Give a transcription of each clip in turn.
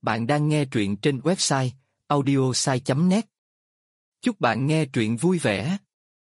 Bạn đang nghe truyện trên website audiosai.net. Chúc bạn nghe truyện vui vẻ.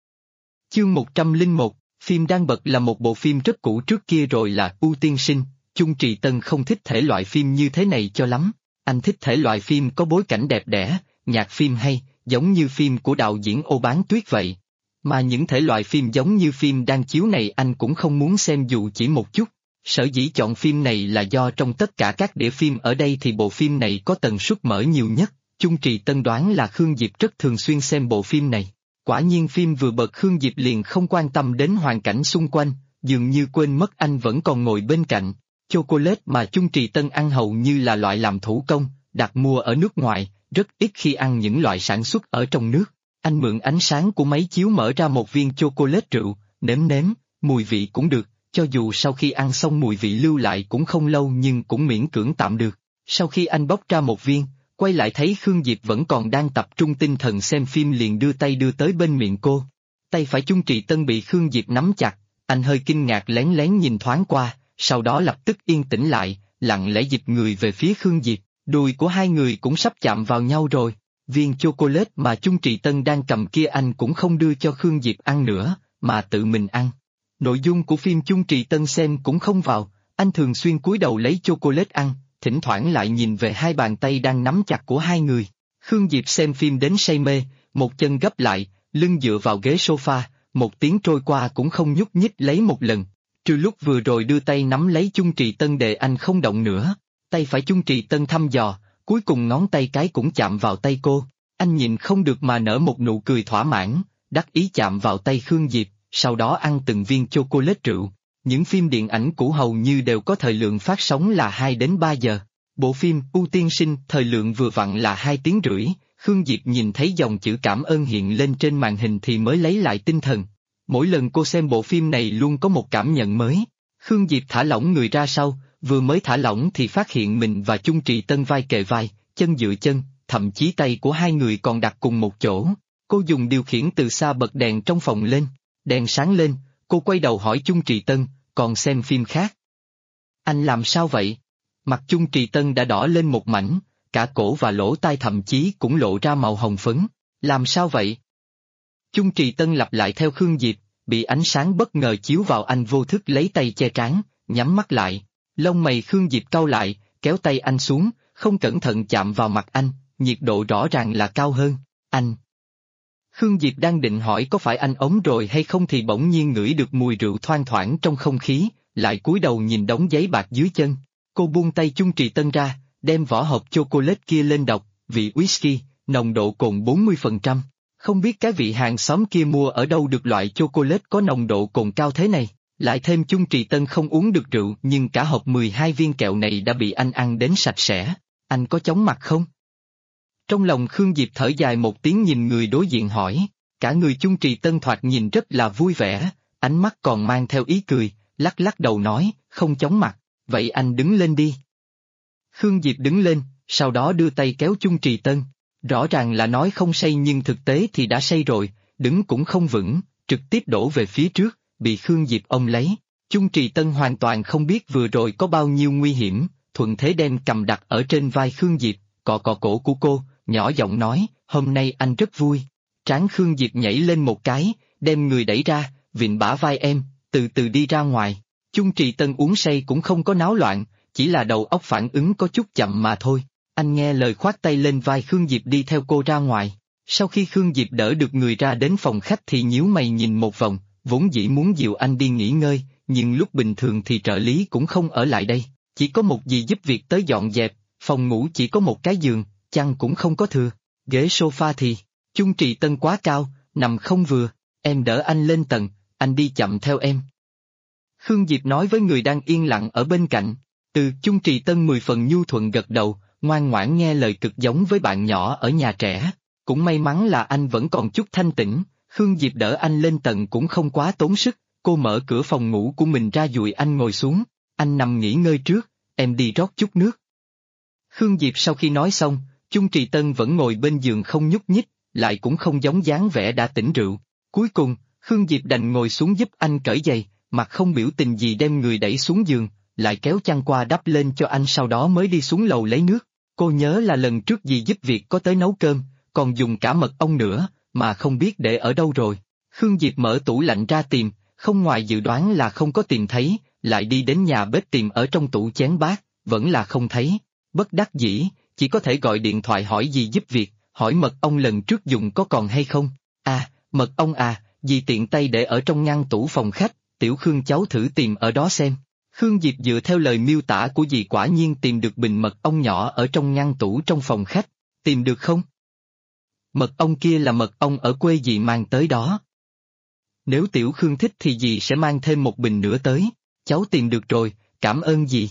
Chương 101, phim đang bật là một bộ phim rất cũ trước kia rồi là U Tiên Sinh. Chung Trì Tân không thích thể loại phim như thế này cho lắm. Anh thích thể loại phim có bối cảnh đẹp đẽ, nhạc phim hay, giống như phim của đạo diễn Ô Bán Tuyết vậy. Mà những thể loại phim giống như phim đang chiếu này anh cũng không muốn xem dù chỉ một chút. Sở dĩ chọn phim này là do trong tất cả các đĩa phim ở đây thì bộ phim này có tần suất mở nhiều nhất. Chung Trì Tân đoán là Khương Diệp rất thường xuyên xem bộ phim này. Quả nhiên phim vừa bật Khương Diệp liền không quan tâm đến hoàn cảnh xung quanh, dường như quên mất anh vẫn còn ngồi bên cạnh. Chocolate mà Chung Trì Tân ăn hầu như là loại làm thủ công, đặt mua ở nước ngoài, rất ít khi ăn những loại sản xuất ở trong nước. Anh mượn ánh sáng của máy chiếu mở ra một viên chocolate rượu, nếm nếm, mùi vị cũng được, cho dù sau khi ăn xong mùi vị lưu lại cũng không lâu nhưng cũng miễn cưỡng tạm được. Sau khi anh bóc ra một viên, quay lại thấy Khương Diệp vẫn còn đang tập trung tinh thần xem phim liền đưa tay đưa tới bên miệng cô. Tay phải Chung Trì Tân bị Khương Diệp nắm chặt, anh hơi kinh ngạc lén lén nhìn thoáng qua, sau đó lập tức yên tĩnh lại, lặng lẽ dịch người về phía Khương Diệp, đùi của hai người cũng sắp chạm vào nhau rồi. Viên chocolate mà Chung Trì Tân đang cầm kia anh cũng không đưa cho Khương Diệp ăn nữa, mà tự mình ăn. Nội dung của phim Chung Trì Tân xem cũng không vào, anh thường xuyên cúi đầu lấy chocolate ăn, thỉnh thoảng lại nhìn về hai bàn tay đang nắm chặt của hai người. Khương Diệp xem phim đến say mê, một chân gấp lại, lưng dựa vào ghế sofa, một tiếng trôi qua cũng không nhúc nhích lấy một lần. Trừ lúc vừa rồi đưa tay nắm lấy Chung Trì Tân để anh không động nữa, tay phải Chung Trì Tân thăm dò, cuối cùng ngón tay cái cũng chạm vào tay cô. Anh nhìn không được mà nở một nụ cười thỏa mãn, đắc ý chạm vào tay Khương Diệp, sau đó ăn từng viên chocolate rượu. Những phim điện ảnh cũ hầu như đều có thời lượng phát sóng là 2 đến 3 giờ. Bộ phim U Tiên Sinh thời lượng vừa vặn là 2 tiếng rưỡi, Khương Diệp nhìn thấy dòng chữ cảm ơn hiện lên trên màn hình thì mới lấy lại tinh thần. Mỗi lần cô xem bộ phim này luôn có một cảm nhận mới. Khương Diệp thả lỏng người ra sau, vừa mới thả lỏng thì phát hiện mình và Chung Trì Tân vai kề vai, chân dựa chân, thậm chí tay của hai người còn đặt cùng một chỗ. Cô dùng điều khiển từ xa bật đèn trong phòng lên, đèn sáng lên, cô quay đầu hỏi Chung Trì Tân, còn xem phim khác. Anh làm sao vậy? Mặt Chung Trì Tân đã đỏ lên một mảnh, cả cổ và lỗ tai thậm chí cũng lộ ra màu hồng phấn. Làm sao vậy? Chung Trì Tân lặp lại theo Khương Diệp, bị ánh sáng bất ngờ chiếu vào anh vô thức lấy tay che trán, nhắm mắt lại. Lông mày Khương Diệp cau lại, kéo tay anh xuống, không cẩn thận chạm vào mặt anh, nhiệt độ rõ ràng là cao hơn. Anh. Khương Diệp đang định hỏi có phải anh ốm rồi hay không thì bỗng nhiên ngửi được mùi rượu thoang thoảng trong không khí, lại cúi đầu nhìn đống giấy bạc dưới chân. Cô buông tay Chung Trì Tân ra, đem vỏ hộp chocolate kia lên đọc, vị whisky, nồng độ cồn 40%. Không biết cái vị hàng xóm kia mua ở đâu được loại chocolate có nồng độ cồn cao thế này. Lại thêm Chung Trì Tân không uống được rượu nhưng cả hộp 12 viên kẹo này đã bị anh ăn đến sạch sẽ. Anh có chóng mặt không? Trong lòng Khương Diệp thở dài một tiếng nhìn người đối diện hỏi, cả người Chung Trì Tân thoạt nhìn rất là vui vẻ, ánh mắt còn mang theo ý cười, lắc lắc đầu nói, không chóng mặt, vậy anh đứng lên đi. Khương Diệp đứng lên, sau đó đưa tay kéo Chung Trì Tân, rõ ràng là nói không say nhưng thực tế thì đã say rồi, đứng cũng không vững, trực tiếp đổ về phía trước, bị Khương Diệp ôm lấy. Chung Trì Tân hoàn toàn không biết vừa rồi có bao nhiêu nguy hiểm, thuận thế đem cầm đặt ở trên vai Khương Diệp, cọ cọ cổ của cô, nhỏ giọng nói, hôm nay anh rất vui. Trán Khương Diệp nhảy lên một cái, đem người đẩy ra, vịn bả vai em, từ từ đi ra ngoài. Chung Trì Tân uống say cũng không có náo loạn, chỉ là đầu óc phản ứng có chút chậm mà thôi. Anh nghe lời khoát tay lên vai Khương Diệp đi theo cô ra ngoài. Sau khi Khương Diệp đỡ được người ra đến phòng khách thì nhíu mày nhìn một vòng, vốn dĩ muốn dìu anh đi nghỉ ngơi, nhưng lúc bình thường thì trợ lý cũng không ở lại đây, chỉ có một dì giúp việc tới dọn dẹp, phòng ngủ chỉ có một cái giường, chăn cũng không có thừa, ghế sofa thì, Chung Trì Tân quá cao, nằm không vừa, em đỡ anh lên tầng, anh đi chậm theo em. Khương Diệp nói với người đang yên lặng ở bên cạnh, Chung Trì Tân 10 phần nhu thuận gật đầu, ngoan ngoãn nghe lời cực giống với bạn nhỏ ở nhà trẻ, cũng may mắn là anh vẫn còn chút thanh tĩnh, Khương Diệp đỡ anh lên tầng cũng không quá tốn sức, cô mở cửa phòng ngủ của mình ra dụi anh ngồi xuống, anh nằm nghỉ ngơi trước, em đi rót chút nước. Khương Diệp sau khi nói xong, Chung Trì Tân vẫn ngồi bên giường không nhúc nhích, lại cũng không giống dáng vẻ đã tỉnh rượu. Cuối cùng, Khương Diệp đành ngồi xuống giúp anh cởi giày, mặt không biểu tình gì đem người đẩy xuống giường, lại kéo chăn qua đắp lên cho anh sau đó mới đi xuống lầu lấy nước. Cô nhớ là lần trước dì giúp việc có tới nấu cơm, còn dùng cả mật ong nữa, mà không biết để ở đâu rồi. Khương Diệp mở tủ lạnh ra tìm, không ngoài dự đoán là không có tìm thấy, lại đi đến nhà bếp tìm ở trong tủ chén bát, vẫn là không thấy. Bất đắc dĩ, chỉ có thể gọi điện thoại hỏi dì giúp việc, hỏi mật ong lần trước dùng có còn hay không. À, mật ong à, dì tiện tay để ở trong ngăn tủ phòng khách, tiểu Khương cháu thử tìm ở đó xem. Khương Diệp dựa theo lời miêu tả của dì quả nhiên tìm được bình mật ong nhỏ ở trong ngăn tủ trong phòng khách, tìm được không? Mật ong kia là mật ong ở quê dì mang tới đó. Nếu tiểu Khương thích thì dì sẽ mang thêm một bình nữa tới, cháu tìm được rồi, cảm ơn dì.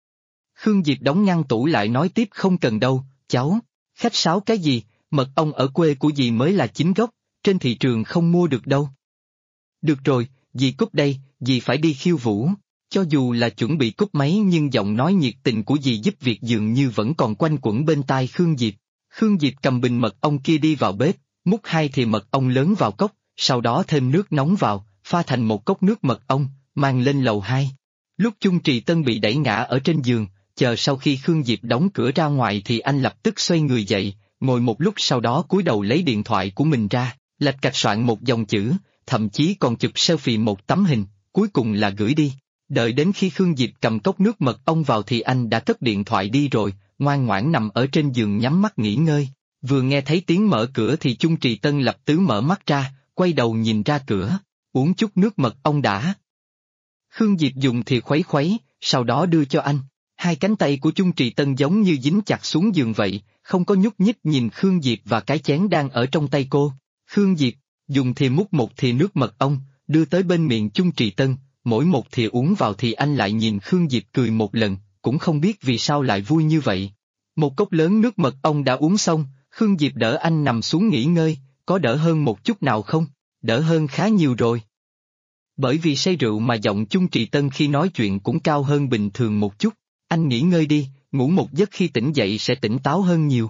Khương Diệp đóng ngăn tủ lại nói tiếp không cần đâu, cháu, khách sáo cái gì, mật ong ở quê của dì mới là chính gốc, trên thị trường không mua được đâu. Được rồi, dì cúp đây, dì phải đi khiêu vũ. Cho dù là chuẩn bị cúp máy nhưng giọng nói nhiệt tình của dì giúp việc dường như vẫn còn quanh quẩn bên tai Khương Diệp. Khương Diệp cầm bình mật ong kia đi vào bếp, múc 2 thìa mật ong lớn vào cốc, sau đó thêm nước nóng vào, pha thành một cốc nước mật ong, mang lên lầu 2. Lúc Chung Trì Tân bị đẩy ngã ở trên giường, chờ sau khi Khương Diệp đóng cửa ra ngoài thì anh lập tức xoay người dậy, ngồi một lúc sau đó cúi đầu lấy điện thoại của mình ra, lạch cạch soạn một dòng chữ, thậm chí còn chụp selfie một tấm hình, cuối cùng là gửi đi. Đợi đến khi Khương Diệp cầm cốc nước mật ong vào thì anh đã cất điện thoại đi rồi, ngoan ngoãn nằm ở trên giường nhắm mắt nghỉ ngơi. Vừa nghe thấy tiếng mở cửa thì Chung Trì Tân lập tức mở mắt ra, quay đầu nhìn ra cửa, uống chút nước mật ong đã. Khương Diệp dùng thìa khuấy khuấy, sau đó đưa cho anh. Hai cánh tay của Chung Trì Tân giống như dính chặt xuống giường vậy, không có nhúc nhích nhìn Khương Diệp và cái chén đang ở trong tay cô. Khương Diệp dùng thìa múc một thìa nước mật ong, đưa tới bên miệng Chung Trì Tân. Mỗi một thìa uống vào thì anh lại nhìn Khương Diệp cười một lần, cũng không biết vì sao lại vui như vậy. Một cốc lớn nước mật ong đã uống xong, Khương Diệp đỡ anh nằm xuống nghỉ ngơi, có đỡ hơn một chút nào không? Đỡ hơn khá nhiều rồi. Bởi vì say rượu mà giọng Chung Trì Tân khi nói chuyện cũng cao hơn bình thường một chút, anh nghỉ ngơi đi, ngủ một giấc khi tỉnh dậy sẽ tỉnh táo hơn nhiều.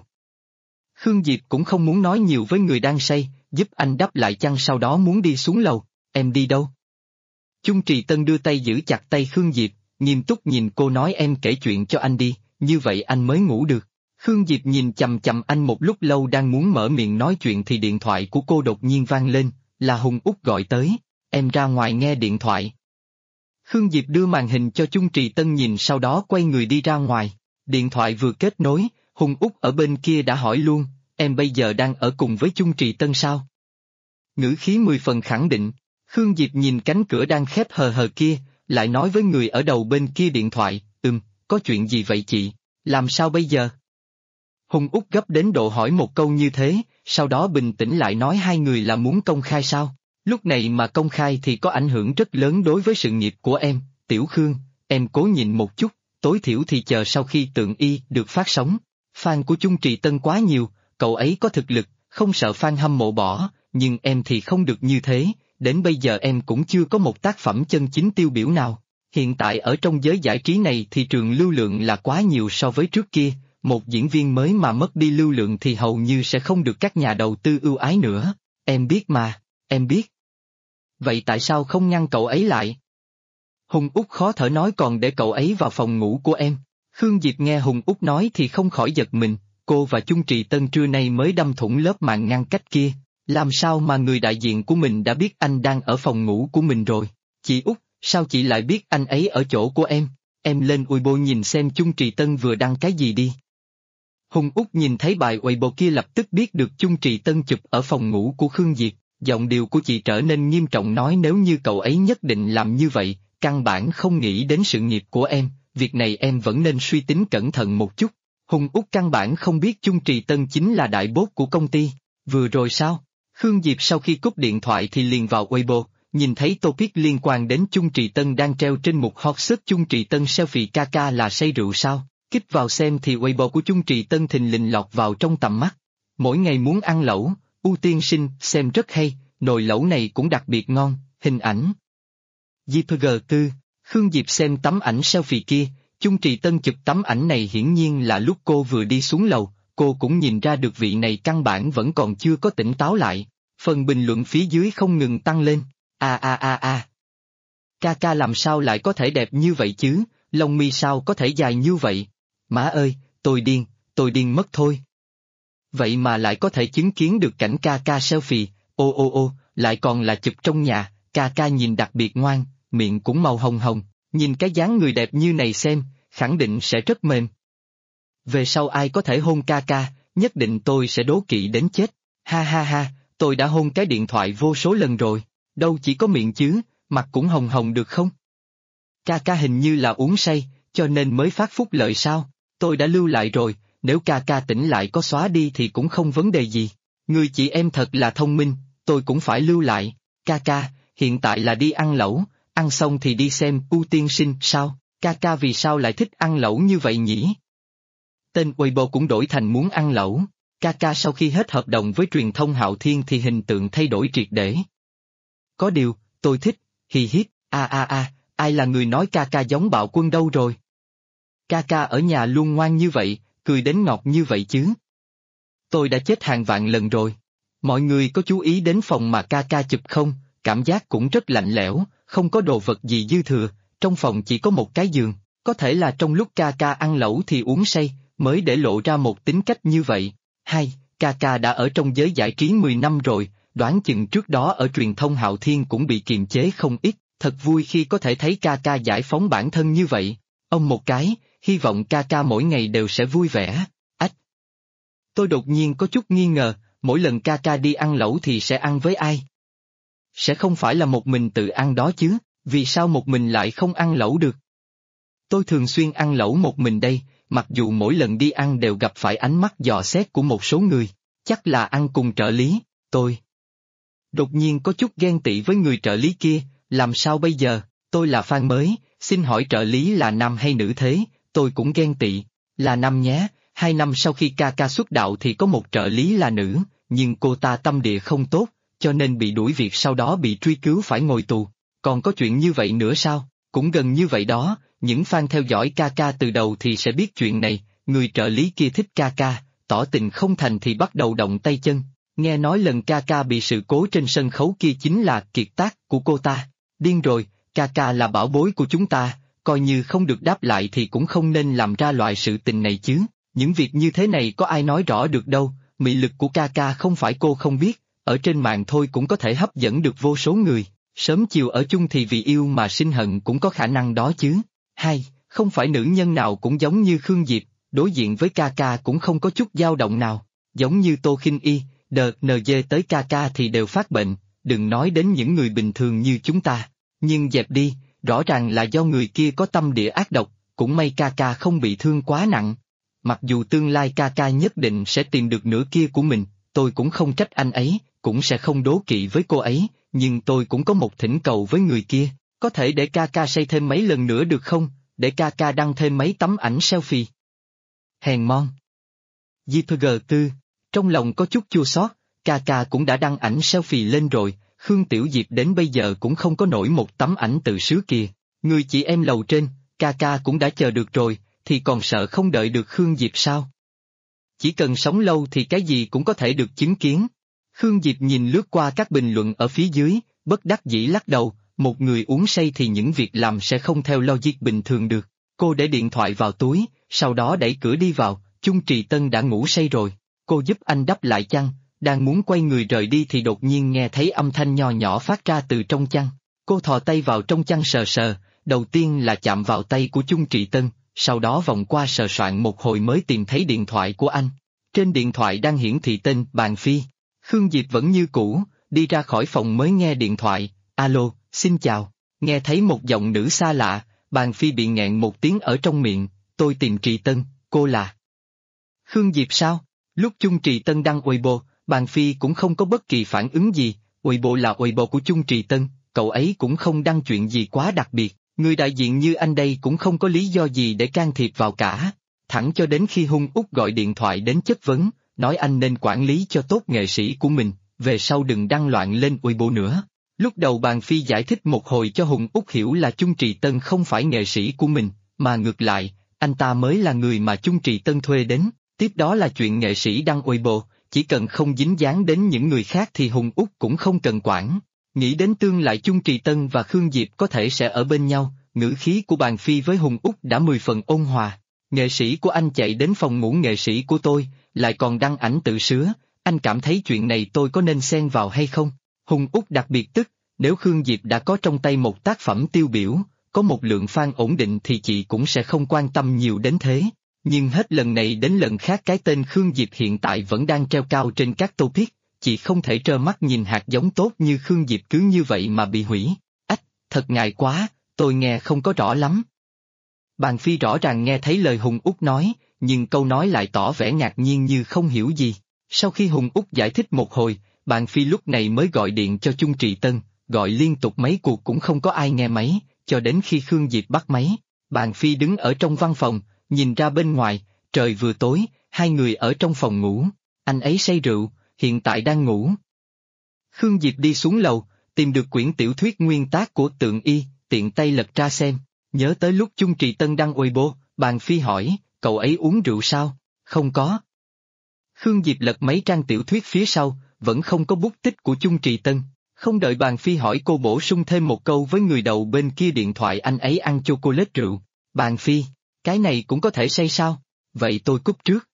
Khương Diệp cũng không muốn nói nhiều với người đang say, giúp anh đắp lại chăn sau đó muốn đi xuống lầu, em đi đâu? Chung Trì Tân đưa tay giữ chặt tay Khương Diệp, nghiêm túc nhìn cô nói em kể chuyện cho anh đi, như vậy anh mới ngủ được. Khương Diệp nhìn chằm chằm anh một lúc lâu đang muốn mở miệng nói chuyện thì điện thoại của cô đột nhiên vang lên, là Hùng Út gọi tới, em ra ngoài nghe điện thoại. Khương Diệp đưa màn hình cho Chung Trì Tân nhìn sau đó quay người đi ra ngoài, điện thoại vừa kết nối, Hùng Út ở bên kia đã hỏi luôn, em bây giờ đang ở cùng với Chung Trì Tân sao? Ngữ khí 10 phần khẳng định. Khương Diệp nhìn cánh cửa đang khép hờ hờ kia, lại nói với người ở đầu bên kia điện thoại, có chuyện gì vậy chị, làm sao bây giờ? Hùng Út gấp đến độ hỏi một câu như thế, sau đó bình tĩnh lại nói hai người là muốn công khai sao? Lúc này mà công khai thì có ảnh hưởng rất lớn đối với sự nghiệp của em, Tiểu Khương, em cố nhịn một chút, tối thiểu thì chờ sau khi Tượng Y được phát sóng. Fan của Chung Trì Tân quá nhiều, cậu ấy có thực lực, không sợ fan hâm mộ bỏ, nhưng em thì không được như thế. Đến bây giờ em cũng chưa có một tác phẩm chân chính tiêu biểu nào. Hiện tại ở trong giới giải trí này thị trường lưu lượng là quá nhiều so với trước kia, một diễn viên mới mà mất đi lưu lượng thì hầu như sẽ không được các nhà đầu tư ưu ái nữa. Em biết mà, em biết. Vậy tại sao không ngăn cậu ấy lại? Hùng Út khó thở nói còn để cậu ấy vào phòng ngủ của em. Khương Diệp nghe Hùng Út nói thì không khỏi giật mình, cô và Chung Trì Tân trưa nay mới đâm thủng lớp màn ngăn cách kia. Làm sao mà người đại diện của mình đã biết anh đang ở phòng ngủ của mình rồi? Chị Út, sao chị lại biết anh ấy ở chỗ của em? Em lên Weibo nhìn xem Chung Trì Tân vừa đăng cái gì đi. Hùng Út nhìn thấy bài Weibo kia lập tức biết được Chung Trì Tân chụp ở phòng ngủ của Khương Diệp, giọng điệu của chị trở nên nghiêm trọng nói nếu như cậu ấy nhất định làm như vậy, căn bản không nghĩ đến sự nghiệp của em, việc này em vẫn nên suy tính cẩn thận một chút. Hùng Út căn bản không biết Chung Trì Tân chính là đại boss của công ty, vừa rồi sao? Khương Diệp sau khi cúp điện thoại thì liền vào Weibo, nhìn thấy topic liên quan đến Chung Trì Tân đang treo trên mục hot search Chung Trì Tân selfie ca là say rượu sao, kích vào xem thì Weibo của Chung Trì Tân thình lình lọt vào trong tầm mắt. Mỗi ngày muốn ăn lẩu, ưu tiên sinh, xem rất hay, nồi lẩu này cũng đặc biệt ngon, hình ảnh. JPG tư, Khương Diệp xem tấm ảnh selfie kia, Chung Trì Tân chụp tấm ảnh này hiển nhiên là lúc cô vừa đi xuống lầu. Cô cũng nhìn ra được vị này căn bản vẫn còn chưa có tỉnh táo lại. Phần bình luận phía dưới không ngừng tăng lên. Ca làm sao lại có thể đẹp như vậy chứ, lông mi sao có thể dài như vậy? Má ơi, tôi điên, tôi điên mất thôi. Vậy mà lại có thể chứng kiến được cảnh ca ca selfie, ô, lại còn là chụp trong nhà, ca ca nhìn đặc biệt ngoan, miệng cũng màu hồng hồng, nhìn cái dáng người đẹp như này xem, khẳng định sẽ rất mềm. Về sau ai có thể hôn ca ca, nhất định tôi sẽ đố kỵ đến chết, ha ha ha, tôi đã hôn cái điện thoại vô số lần rồi, đâu chỉ có miệng chứ, mặt cũng hồng hồng được không? Ca ca hình như là uống say, cho nên mới phát phúc lợi sao, tôi đã lưu lại rồi, nếu ca ca tỉnh lại có xóa đi thì cũng không vấn đề gì. Người chị em thật là thông minh, tôi cũng phải lưu lại. Ca ca, hiện tại là đi ăn lẩu, ăn xong thì đi xem U tiên sinh sao, ca ca vì sao lại thích ăn lẩu như vậy nhỉ? Tên Weibo cũng đổi thành muốn ăn lẩu, ca ca sau khi hết hợp đồng với truyền thông Hạo Thiên thì hình tượng thay đổi triệt để. Có điều, tôi thích, hì hít, ai là người nói ca ca giống Bạo Quân đâu rồi? Ca ca ở nhà luôn ngoan như vậy, cười đến ngọt như vậy chứ. Tôi đã chết hàng vạn lần rồi. Mọi người có chú ý đến phòng mà ca ca chụp không? Cảm giác cũng rất lạnh lẽo, không có đồ vật gì dư thừa, trong phòng chỉ có một cái giường, có thể là trong lúc ca ca ăn lẩu thì uống say, mới để lộ ra một tính cách như vậy. Hay, ca ca đã ở trong giới giải trí 10 năm rồi, đoán chừng trước đó ở truyền thông Hạo Thiên cũng bị kiềm chế không ít, thật vui khi có thể thấy ca ca giải phóng bản thân như vậy. Ông một cái, hy vọng ca ca mỗi ngày đều sẽ vui vẻ. Ách! Tôi đột nhiên có chút nghi ngờ, mỗi lần ca ca đi ăn lẩu thì sẽ ăn với ai? Sẽ không phải là một mình tự ăn đó chứ, vì sao một mình lại không ăn lẩu được? Tôi thường xuyên ăn lẩu một mình đây, mặc dù mỗi lần đi ăn đều gặp phải ánh mắt dò xét của một số người, chắc là ăn cùng trợ lý, tôi. Đột nhiên có chút ghen tị với người trợ lý kia, làm sao bây giờ, tôi là fan mới, xin hỏi trợ lý là nam hay nữ thế, tôi cũng ghen tị, là nam nhé, 2 năm sau khi ca ca xuất đạo thì có một trợ lý là nữ, nhưng cô ta tâm địa không tốt, cho nên bị đuổi việc sau đó bị truy cứu phải ngồi tù, còn có chuyện như vậy nữa sao, cũng gần như vậy đó, những fan theo dõi ca ca từ đầu thì sẽ biết chuyện này, người trợ lý kia thích ca ca, tỏ tình không thành thì bắt đầu động tay chân, nghe nói lần ca ca bị sự cố trên sân khấu kia chính là kiệt tác của cô ta, điên rồi, ca ca là bảo bối của chúng ta, coi như không được đáp lại thì cũng không nên làm ra loại sự tình này chứ, những việc như thế này có ai nói rõ được đâu, mị lực của ca ca không phải cô không biết, ở trên mạng thôi cũng có thể hấp dẫn được vô số người, sớm chiều ở chung thì vì yêu mà sinh hận cũng có khả năng đó chứ. Hay, không phải nữ nhân nào cũng giống như Khương Diệp, đối diện với ca ca cũng không có chút dao động nào, giống như Tô Khinh Y, NG tới ca ca thì đều phát bệnh, đừng nói đến những người bình thường như chúng ta. Nhưng dẹp đi, rõ ràng là do người kia có tâm địa ác độc, cũng may ca ca không bị thương quá nặng. Mặc dù tương lai ca ca nhất định sẽ tìm được nửa kia của mình, tôi cũng không trách anh ấy, cũng sẽ không đố kỵ với cô ấy, nhưng tôi cũng có một thỉnh cầu với người kia, có thể để ca ca say thêm mấy lần nữa được không, để ca ca đăng thêm mấy tấm ảnh selfie. Hèn mon. JPG4, trong lòng có chút chua xót, ca ca cũng đã đăng ảnh selfie lên rồi, Khương Tiểu Diệp đến bây giờ cũng không có nổi một tấm ảnh tự sướng kìa, người chị em lầu trên, ca ca cũng đã chờ được rồi, thì còn sợ không đợi được Khương Diệp sao? Chỉ cần sống lâu thì cái gì cũng có thể được chứng kiến. Khương Diệp nhìn lướt qua các bình luận ở phía dưới, bất đắc dĩ lắc đầu, một người uống say thì những việc làm sẽ không theo logic bình thường được. Cô để điện thoại vào túi, sau đó đẩy cửa đi vào, Chung Trì Tân đã ngủ say rồi. Cô giúp anh đắp lại chăn, đang muốn quay người rời đi thì đột nhiên nghe thấy âm thanh nho nhỏ phát ra từ trong chăn. Cô thò tay vào trong chăn sờ sờ, đầu tiên là chạm vào tay của Chung Trì Tân, sau đó vòng qua sờ soạn một hồi mới tìm thấy điện thoại của anh. Trên điện thoại đang hiển thị tên Bàn Phi. Khương Diệp vẫn như cũ, đi ra khỏi phòng mới nghe điện thoại, alo, xin chào, nghe thấy một giọng nữ xa lạ, Bàn Phi bị nghẹn một tiếng ở trong miệng, tôi tìm Trì Tân, cô là Khương Diệp sao? Lúc Chung Trì Tân đăng Weibo, Bàn Phi cũng không có bất kỳ phản ứng gì, Weibo là Weibo của Chung Trì Tân, cậu ấy cũng không đăng chuyện gì quá đặc biệt, người đại diện như anh đây cũng không có lý do gì để can thiệp vào cả, thẳng cho đến khi Hung Út gọi điện thoại đến chất vấn, nói anh nên quản lý cho tốt nghệ sĩ của mình, về sau đừng đăng loạn lên Weibo nữa. Lúc đầu Bàn Phi giải thích một hồi cho Hùng Út hiểu là Chung Trì Tân không phải nghệ sĩ của mình, mà ngược lại, anh ta mới là người mà Chung Trì Tân thuê đến, tiếp đó là chuyện nghệ sĩ đăng Weibo, chỉ cần không dính dáng đến những người khác thì Hùng Út cũng không cần quản. Nghĩ đến tương lai Chung Trì Tân và Khương Diệp có thể sẽ ở bên nhau, ngữ khí của Bàn Phi với Hùng Út đã 10 phần ôn hòa. Nghệ sĩ của anh chạy đến phòng ngủ nghệ sĩ của tôi, lại còn đăng ảnh tự sứa, anh cảm thấy chuyện này tôi có nên xen vào hay không? Hùng Úc đặc biệt tức, nếu Khương Diệp đã có trong tay một tác phẩm tiêu biểu, có một lượng fan ổn định thì chị cũng sẽ không quan tâm nhiều đến thế. Nhưng hết lần này đến lần khác cái tên Khương Diệp hiện tại vẫn đang treo cao trên các topic, chị không thể trơ mắt nhìn hạt giống tốt như Khương Diệp cứ như vậy mà bị hủy. Ách, thật ngại quá, tôi nghe không có rõ lắm. Bàn Phi rõ ràng nghe thấy lời Hùng Úc nói, nhưng câu nói lại tỏ vẻ ngạc nhiên như không hiểu gì. Sau khi Hùng Úc giải thích một hồi, Bàn Phi lúc này mới gọi điện cho Chung Trì Tân, gọi liên tục mấy cuộc cũng không có ai nghe máy, cho đến khi Khương Diệp bắt máy. Bàn Phi đứng ở trong văn phòng, nhìn ra bên ngoài, trời vừa tối, hai người ở trong phòng ngủ, anh ấy say rượu, hiện tại đang ngủ. Khương Diệp đi xuống lầu, tìm được quyển tiểu thuyết nguyên tác của Tượng Y, tiện tay lật ra xem, nhớ tới lúc Chung Trì Tân đăng Weibo, Bàn Phi hỏi, cậu ấy uống rượu sao? Không có. Khương Diệp lật mấy trang tiểu thuyết phía sau, vẫn không có bút tích của Chung Trì Tân. Không đợi Bàn Phi hỏi cô bổ sung thêm một câu với người đầu bên kia điện thoại anh ấy ăn chocolate rượu. Bàn Phi, cái này cũng có thể say sao? Vậy tôi cúp trước.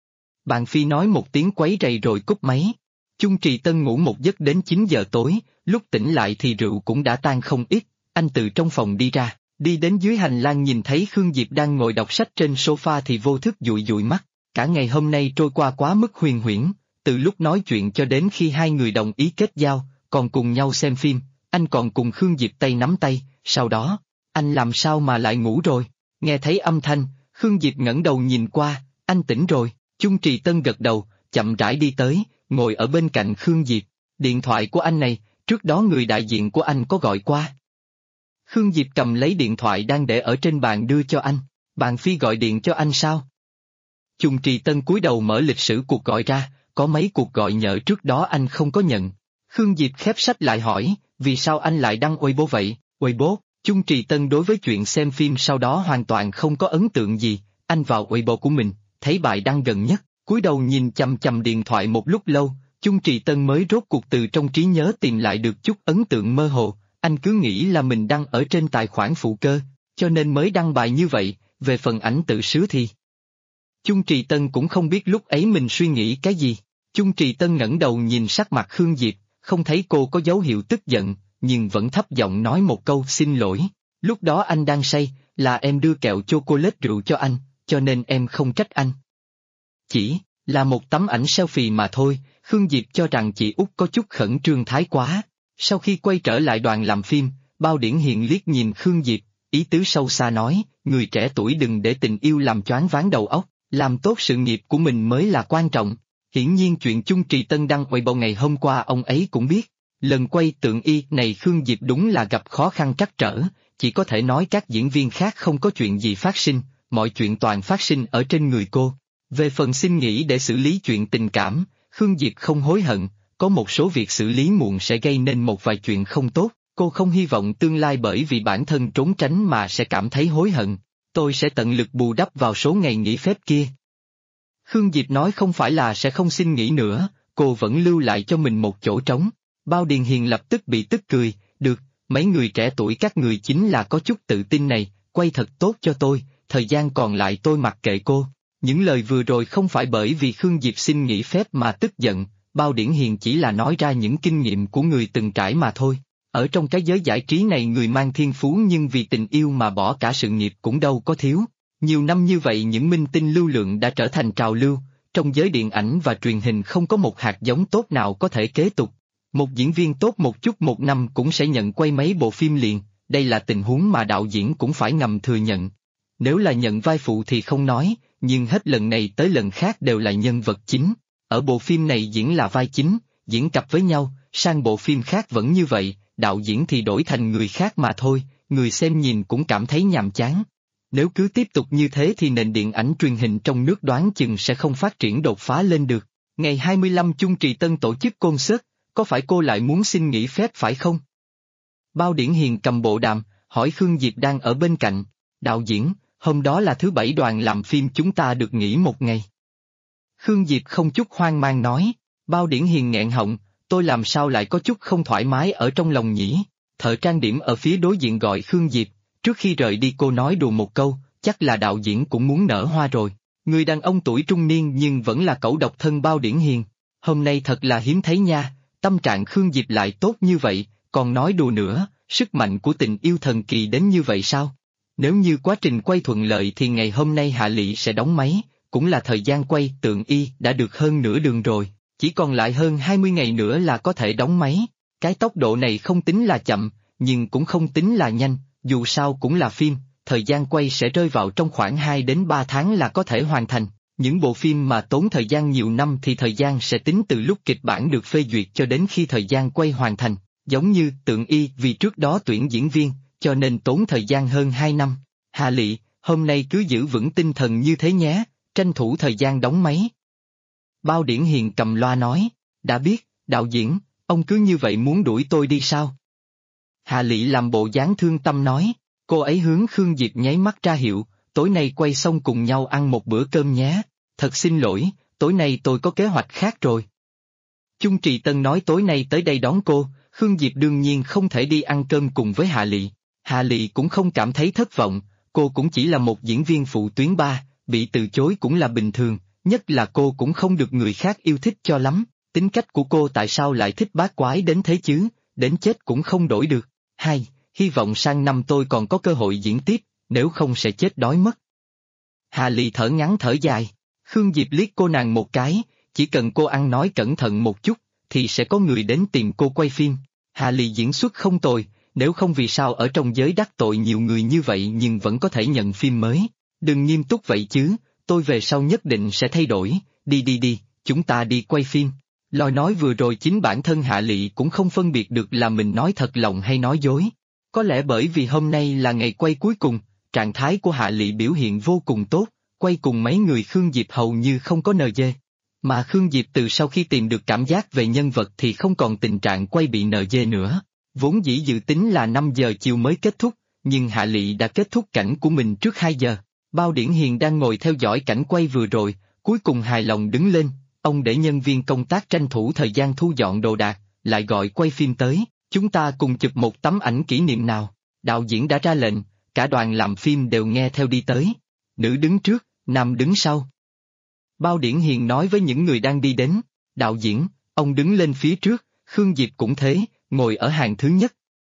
Bàn Phi nói một tiếng quấy rầy rồi cúp máy. Chung Trì Tân ngủ một giấc đến 9 giờ tối, lúc tỉnh lại thì rượu cũng đã tan không ít, anh từ trong phòng đi ra, đi đến dưới hành lang nhìn thấy Khương Diệp đang ngồi đọc sách trên sofa thì vô thức dụi dụi mắt. Cả ngày hôm nay trôi qua quá mức huyền huyễn, từ lúc nói chuyện cho đến khi hai người đồng ý kết giao, còn cùng nhau xem phim, anh còn cùng Khương Diệp tay nắm tay, sau đó, anh làm sao mà lại ngủ rồi? Nghe thấy âm thanh, Khương Diệp ngẩng đầu nhìn qua, anh tỉnh rồi, Chung Trì Tân gật đầu, chậm rãi đi tới, ngồi ở bên cạnh Khương Diệp, điện thoại của anh này, trước đó người đại diện của anh có gọi qua. Khương Diệp cầm lấy điện thoại đang để ở trên bàn đưa cho anh, Bàn Phi gọi điện cho anh sao? Chung Trì Tân cúi đầu mở lịch sử cuộc gọi ra, có mấy cuộc gọi nhỡ trước đó anh không có nhận. Khương Diệp khép sách lại hỏi, vì sao anh lại đăng Weibo vậy? Weibo, Chung Trì Tân đối với chuyện xem phim sau đó hoàn toàn không có ấn tượng gì, anh vào Weibo của mình, thấy bài đăng gần nhất, cúi đầu nhìn chằm chằm điện thoại một lúc lâu, Chung Trì Tân mới rốt cuộc từ trong trí nhớ tìm lại được chút ấn tượng mơ hồ, anh cứ nghĩ là mình đăng ở trên tài khoản phụ cơ, cho nên mới đăng bài như vậy, về phần ảnh tự sướng thì... Chung Trì Tân cũng không biết lúc ấy mình suy nghĩ cái gì, Chung Trì Tân ngẩng đầu nhìn sắc mặt Khương Diệp, không thấy cô có dấu hiệu tức giận, nhưng vẫn thấp giọng nói một câu xin lỗi, lúc đó anh đang say, là em đưa kẹo chocolate rượu cho anh, cho nên em không trách anh. Chỉ là một tấm ảnh selfie mà thôi, Khương Diệp cho rằng chị Út có chút khẩn trương thái quá. Sau khi quay trở lại đoàn làm phim, Bao Điển Hiền liếc nhìn Khương Diệp, ý tứ sâu xa nói, người trẻ tuổi đừng để tình yêu làm choáng váng đầu óc, làm tốt sự nghiệp của mình mới là quan trọng. Hiển nhiên chuyện Chung Trì Tân đăng Weibo ngày hôm qua ông ấy cũng biết, lần quay Tượng Y này Khương Diệp đúng là gặp khó khăn trắc trở, chỉ có thể nói các diễn viên khác không có chuyện gì phát sinh, mọi chuyện toàn phát sinh ở trên người cô. Về phần xin nghỉ để xử lý chuyện tình cảm, Khương Diệp không hối hận, có một số việc xử lý muộn sẽ gây nên một vài chuyện không tốt, cô không hy vọng tương lai bởi vì bản thân trốn tránh mà sẽ cảm thấy hối hận. Tôi sẽ tận lực bù đắp vào số ngày nghỉ phép kia. Khương Diệp nói không phải là sẽ không xin nghỉ nữa, cô vẫn lưu lại cho mình một chỗ trống. Bao Điền Hiền lập tức bị tức cười, được, mấy người trẻ tuổi các người chính là có chút tự tin này, quay thật tốt cho tôi, thời gian còn lại tôi mặc kệ cô. Những lời vừa rồi không phải bởi vì Khương Diệp xin nghỉ phép mà tức giận, Bao Điển Hiền chỉ là nói ra những kinh nghiệm của người từng trải mà thôi. Ở trong cái giới giải trí này người mang thiên phú nhưng vì tình yêu mà bỏ cả sự nghiệp cũng đâu có thiếu. Nhiều năm như vậy những minh tinh lưu lượng đã trở thành trào lưu, trong giới điện ảnh và truyền hình không có một hạt giống tốt nào có thể kế tục. Một diễn viên tốt một chút một năm cũng sẽ nhận quay mấy bộ phim liền, đây là tình huống mà đạo diễn cũng phải ngầm thừa nhận. Nếu là nhận vai phụ thì không nói, nhưng hết lần này tới lần khác đều là nhân vật chính. Ở bộ phim này diễn là vai chính, diễn cặp với nhau, sang bộ phim khác vẫn như vậy, đạo diễn thì đổi thành người khác mà thôi, người xem nhìn cũng cảm thấy nhàm chán. Nếu cứ tiếp tục như thế thì nền điện ảnh truyền hình trong nước đoán chừng sẽ không phát triển đột phá lên được. Ngày 25 Chung Trì Tân tổ chức concert, có phải cô lại muốn xin nghỉ phép phải không? Bao Điển Hiền cầm bộ đàm, hỏi Khương Diệp đang ở bên cạnh, đạo diễn, hôm đó là thứ bảy đoàn làm phim chúng ta được nghỉ một ngày. Khương Diệp không chút hoang mang nói, Bao Điển Hiền nghẹn họng, tôi làm sao lại có chút không thoải mái ở trong lòng nhỉ? Thợ trang điểm ở phía đối diện gọi Khương Diệp, trước khi rời đi cô nói đùa một câu, chắc là đạo diễn cũng muốn nở hoa rồi. Người đàn ông tuổi trung niên nhưng vẫn là cẩu độc thân Bao Điển Hiền. Hôm nay thật là hiếm thấy nha, tâm trạng Khương Diệp lại tốt như vậy, còn nói đùa nữa, sức mạnh của tình yêu thần kỳ đến như vậy sao? Nếu như quá trình quay thuận lợi thì ngày hôm nay Hạ Lị sẽ đóng máy, cũng là thời gian quay Tượng Y đã được hơn nửa đường rồi, chỉ còn lại hơn 20 ngày nữa là có thể đóng máy. Cái tốc độ này không tính là chậm, nhưng cũng không tính là nhanh, dù sao cũng là phim, thời gian quay sẽ rơi vào trong khoảng 2 đến 3 tháng là có thể hoàn thành. Những bộ phim mà tốn thời gian nhiều năm thì thời gian sẽ tính từ lúc kịch bản được phê duyệt cho đến khi thời gian quay hoàn thành, giống như Tượng Y vì trước đó tuyển diễn viên, cho nên tốn thời gian hơn 2 năm. Hạ Lị, hôm nay cứ giữ vững tinh thần như thế nhé, tranh thủ thời gian đóng máy. Bao Điển Hiền cầm loa nói, đã biết, đạo diễn, ông cứ như vậy muốn đuổi tôi đi sao? Hạ Lị làm bộ dáng thương tâm nói, cô ấy hướng Khương Diệp nháy mắt ra hiệu, tối nay quay xong cùng nhau ăn một bữa cơm nhé, thật xin lỗi, tối nay tôi có kế hoạch khác rồi. Chung Trì Tân nói tối nay tới đây đón cô, Khương Diệp đương nhiên không thể đi ăn cơm cùng với Hạ Lị. Hạ Lị cũng không cảm thấy thất vọng, cô cũng chỉ là một diễn viên phụ tuyến 3, bị từ chối cũng là bình thường, nhất là cô cũng không được người khác yêu thích cho lắm, tính cách của cô tại sao lại thích bát quái đến thế chứ, đến chết cũng không đổi được. Hai, hy vọng sang năm tôi còn có cơ hội diễn tiếp, nếu không sẽ chết đói mất. Hạ Lị thở ngắn thở dài, Khương Diệp liếc cô nàng một cái, chỉ cần cô ăn nói cẩn thận một chút, thì sẽ có người đến tìm cô quay phim. Hạ Lị diễn xuất không tồi, nếu không vì sao ở trong giới đắc tội nhiều người như vậy nhưng vẫn có thể nhận phim mới. Đừng nghiêm túc vậy chứ, tôi về sau nhất định sẽ thay đổi, đi, chúng ta đi quay phim. Lời nói vừa rồi chính bản thân Hạ Lị cũng không phân biệt được là mình nói thật lòng hay nói dối. Có lẽ bởi vì hôm nay là ngày quay cuối cùng, trạng thái của Hạ Lị biểu hiện vô cùng tốt, quay cùng mấy người Khương Diệp hầu như không có NG. Mà Khương Diệp từ sau khi tìm được cảm giác về nhân vật thì không còn tình trạng quay bị NG nữa. Vốn dĩ dự tính là 5 giờ chiều mới kết thúc, nhưng Hạ Lị đã kết thúc cảnh của mình trước 2 giờ. Bao Điển Hiền đang ngồi theo dõi cảnh quay vừa rồi, cuối cùng hài lòng đứng lên, ông để nhân viên công tác tranh thủ thời gian thu dọn đồ đạc, lại gọi quay phim tới, chúng ta cùng chụp một tấm ảnh kỷ niệm nào. Đạo diễn đã ra lệnh, cả đoàn làm phim đều nghe theo đi tới. Nữ đứng trước, nam đứng sau. Bao Điển Hiền nói với những người đang đi đến, đạo diễn, ông đứng lên phía trước, Khương Diệp cũng thế, ngồi ở hàng thứ nhất.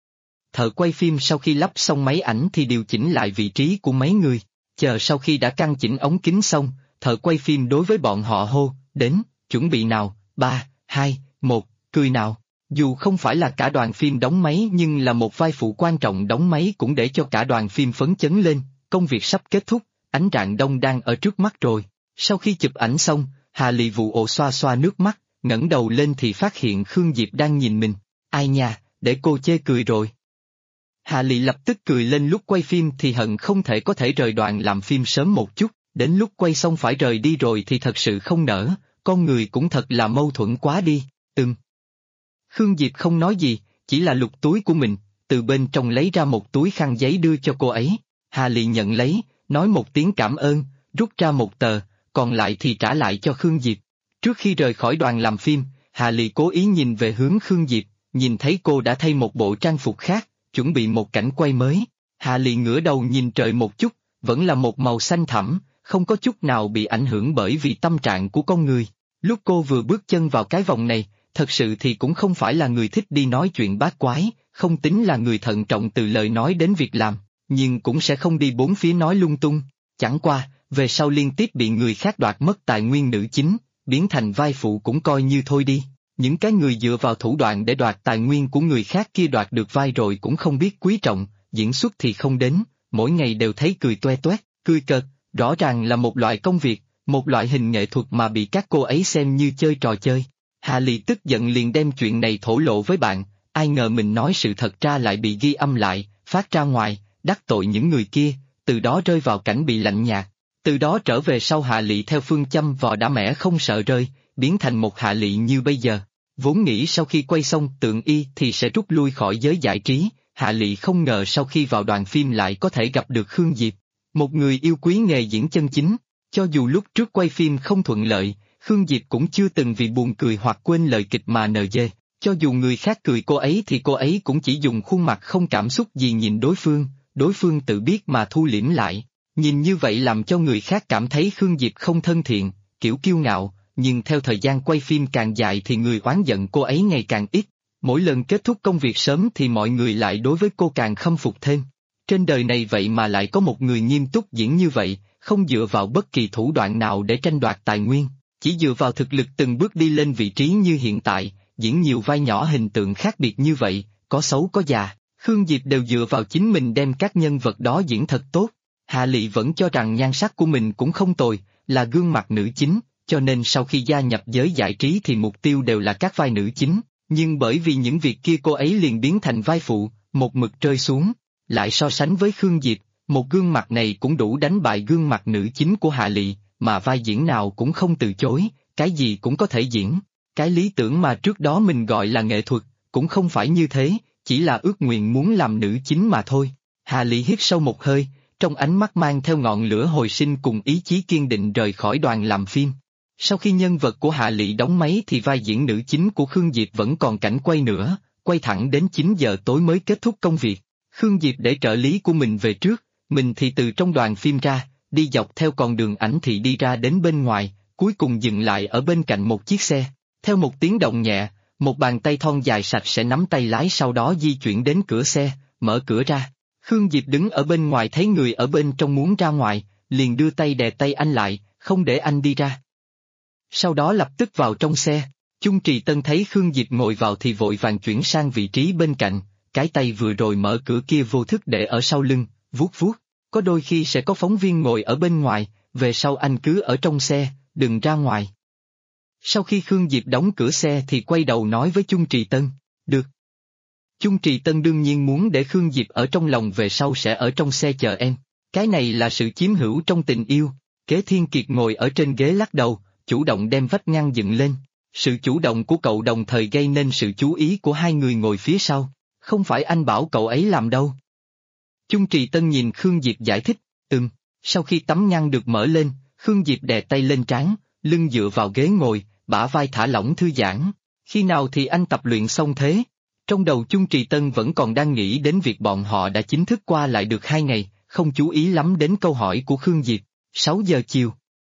Thợ quay phim sau khi lắp xong máy ảnh thì điều chỉnh lại vị trí của mấy người, chờ sau khi đã căn chỉnh ống kính xong, thợ quay phim đối với bọn họ hô, đến, chuẩn bị nào, 3, 2, 1, cười nào. Dù không phải là cả đoàn phim đóng máy nhưng là một vai phụ quan trọng đóng máy cũng để cho cả đoàn phim phấn chấn lên, công việc sắp kết thúc, ánh rạng đông đang ở trước mắt rồi. Sau khi chụp ảnh xong, Hà Lị vụ ồ xoa xoa nước mắt, ngẩng đầu lên thì phát hiện Khương Diệp đang nhìn mình, ai nha, để cô chê cười rồi. Hà Lị lập tức cười lên lúc quay phim thì hận không thể có thể rời đoàn làm phim sớm một chút, đến lúc quay xong phải rời đi rồi thì thật sự không nỡ, con người cũng thật là mâu thuẫn quá đi, Khương Diệp không nói gì, chỉ là lục túi của mình, từ bên trong lấy ra một túi khăn giấy đưa cho cô ấy, Hà Lị nhận lấy, nói một tiếng cảm ơn, rút ra một tờ, còn lại thì trả lại cho Khương Diệp. Trước khi rời khỏi đoàn làm phim, Hà Lị cố ý nhìn về hướng Khương Diệp, nhìn thấy cô đã thay một bộ trang phục khác, chuẩn bị một cảnh quay mới. Hà Lị ngửa đầu nhìn trời một chút, vẫn là một màu xanh thẳm, không có chút nào bị ảnh hưởng bởi vì tâm trạng của con người. Lúc cô vừa bước chân vào cái vòng này, thật sự thì cũng không phải là người thích đi nói chuyện bát quái, không tính là người thận trọng từ lời nói đến việc làm, nhưng cũng sẽ không đi bốn phía nói lung tung. Chẳng qua, về sau liên tiếp bị người khác đoạt mất tài nguyên nữ chính, biến thành vai phụ cũng coi như thôi đi. Những cái người dựa vào thủ đoạn để đoạt tài nguyên của người khác kia đoạt được vai rồi cũng không biết quý trọng, diễn xuất thì không đến, mỗi ngày đều thấy cười toe toét, cười cợt, rõ ràng là một loại công việc, một loại hình nghệ thuật mà bị các cô ấy xem như chơi trò chơi. Hà Lị tức giận liền đem chuyện này thổ lộ với bạn, ai ngờ mình nói sự thật ra lại bị ghi âm lại, phát ra ngoài, đắc tội những người kia, từ đó rơi vào cảnh bị lạnh nhạt. Từ đó trở về sau Hạ Lị theo phương châm vò đã mẻ không sợ rơi, biến thành một Hạ Lị như bây giờ. Vốn nghĩ sau khi quay xong Tượng Y thì sẽ rút lui khỏi giới giải trí, Hạ Lị không ngờ sau khi vào đoàn phim lại có thể gặp được Khương Diệp, một người yêu quý nghề diễn chân chính. Cho dù lúc trước quay phim không thuận lợi, Khương Diệp cũng chưa từng vì buồn cười hoặc quên lời kịch mà NG. Cho dù người khác cười cô ấy thì cô ấy cũng chỉ dùng khuôn mặt không cảm xúc gì nhìn đối phương tự biết mà thu liễm lại. Nhìn như vậy làm cho người khác cảm thấy Khương Diệp không thân thiện, kiểu kiêu ngạo, nhưng theo thời gian quay phim càng dài thì người oán giận cô ấy ngày càng ít. Mỗi lần kết thúc công việc sớm thì mọi người lại đối với cô càng khâm phục thêm. Trên đời này vậy mà lại có một người nghiêm túc diễn như vậy, không dựa vào bất kỳ thủ đoạn nào để tranh đoạt tài nguyên, chỉ dựa vào thực lực từng bước đi lên vị trí như hiện tại, diễn nhiều vai nhỏ hình tượng khác biệt như vậy, có xấu có già, Khương Diệp đều dựa vào chính mình đem các nhân vật đó diễn thật tốt. Hạ Lị vẫn cho rằng nhan sắc của mình cũng không tồi, là gương mặt nữ chính, cho nên sau khi gia nhập giới giải trí thì mục tiêu đều là các vai nữ chính, nhưng bởi vì những việc kia cô ấy liền biến thành vai phụ, một mực rơi xuống. Lại so sánh với Khương Diệp, một gương mặt này cũng đủ đánh bại gương mặt nữ chính của Hạ Lị, mà vai diễn nào cũng không từ chối, cái gì cũng có thể diễn. Cái lý tưởng mà trước đó mình gọi là nghệ thuật, cũng không phải như thế, chỉ là ước nguyện muốn làm nữ chính mà thôi. Hạ Lị hít sâu một hơi, trong ánh mắt mang theo ngọn lửa hồi sinh cùng ý chí kiên định rời khỏi đoàn làm phim. Sau khi nhân vật của Hạ Lị đóng máy thì vai diễn nữ chính của Khương Diệp vẫn còn cảnh quay nữa, quay thẳng đến 9 giờ tối mới kết thúc công việc. Khương Diệp để trợ lý của mình về trước, mình thì từ trong đoàn phim ra, đi dọc theo con đường ảnh thị đi ra đến bên ngoài, cuối cùng dừng lại ở bên cạnh một chiếc xe. Theo một tiếng động nhẹ, một bàn tay thon dài sạch sẽ nắm tay lái sau đó di chuyển đến cửa xe, mở cửa ra. Khương Diệp đứng ở bên ngoài thấy người ở bên trong muốn ra ngoài, liền đưa tay đè tay anh lại, không để anh đi ra. Sau đó lập tức vào trong xe, Chung Trì Tân thấy Khương Diệp ngồi vào thì vội vàng chuyển sang vị trí bên cạnh, cái tay vừa rồi mở cửa kia vô thức để ở sau lưng, vuốt vuốt. Có đôi khi sẽ có phóng viên ngồi ở bên ngoài, về sau anh cứ ở trong xe, đừng ra ngoài. Sau khi Khương Diệp đóng cửa xe thì quay đầu nói với Chung Trì Tân, được. Chung Trì Tân đương nhiên muốn để Khương Diệp ở trong lòng về sau sẽ ở trong xe chờ em, cái này là sự chiếm hữu trong tình yêu. Kế Thiên Kiệt ngồi ở trên ghế lắc đầu, chủ động đem vách ngăn dựng lên. Sự chủ động của cậu đồng thời gây nên sự chú ý của hai người ngồi phía sau, không phải anh bảo cậu ấy làm đâu. Chung Trì Tân nhìn Khương Diệp giải thích, sau khi tấm ngăn được mở lên, Khương Diệp đè tay lên trán, lưng dựa vào ghế ngồi, bả vai thả lỏng thư giãn. Khi nào thì anh tập luyện xong thế? Trong đầu Chung Trì Tân vẫn còn đang nghĩ đến việc bọn họ đã chính thức qua lại được 2 ngày, không chú ý lắm đến câu hỏi của Khương Diệp. 6 giờ chiều.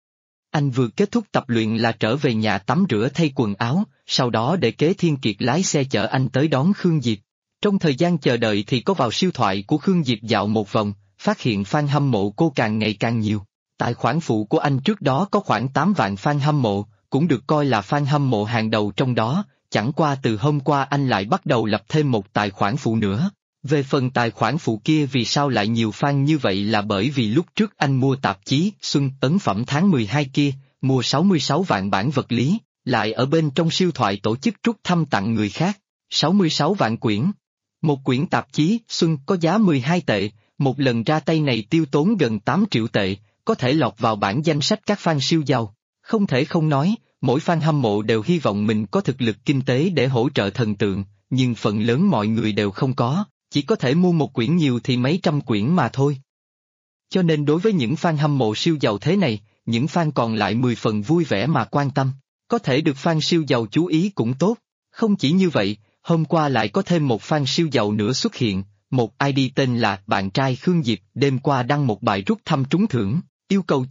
Anh vừa kết thúc tập luyện là trở về nhà tắm rửa thay quần áo, sau đó để Kế Thiên Kiệt lái xe chở anh tới đón Khương Diệp. Trong thời gian chờ đợi thì có vào siêu thoại của Khương Diệp dạo một vòng, phát hiện fan hâm mộ cô càng ngày càng nhiều. Tài khoản phụ của anh trước đó có khoảng 8 vạn fan hâm mộ, cũng được coi là fan hâm mộ hàng đầu trong đó, chẳng qua từ hôm qua anh lại bắt đầu lập thêm một tài khoản phụ nữa. Về phần tài khoản phụ kia vì sao lại nhiều fan như vậy là bởi vì lúc trước anh mua tạp chí Xuân ấn phẩm tháng 12 kia, mua 66 vạn bản vật lý, lại ở bên trong siêu thoại tổ chức rút thăm tặng người khác, 66 vạn quyển. Một quyển tạp chí Xuân có giá 12 tệ, một lần ra tay này tiêu tốn gần 8 triệu tệ, có thể lọt vào bảng danh sách các fan siêu giàu. Không thể không nói, mỗi fan hâm mộ đều hy vọng mình có thực lực kinh tế để hỗ trợ thần tượng, nhưng phần lớn mọi người đều không có, chỉ có thể mua một quyển nhiều thì mấy trăm quyển mà thôi. Cho nên đối với những fan hâm mộ siêu giàu thế này, những fan còn lại 10 phần vui vẻ mà quan tâm, có thể được fan siêu giàu chú ý cũng tốt. Không chỉ như vậy, hôm qua lại có thêm một fan siêu giàu nữa xuất hiện, một ID tên là Bạn trai Khương Diệp đêm qua đăng một bài rút thăm trúng thưởng, yêu cầu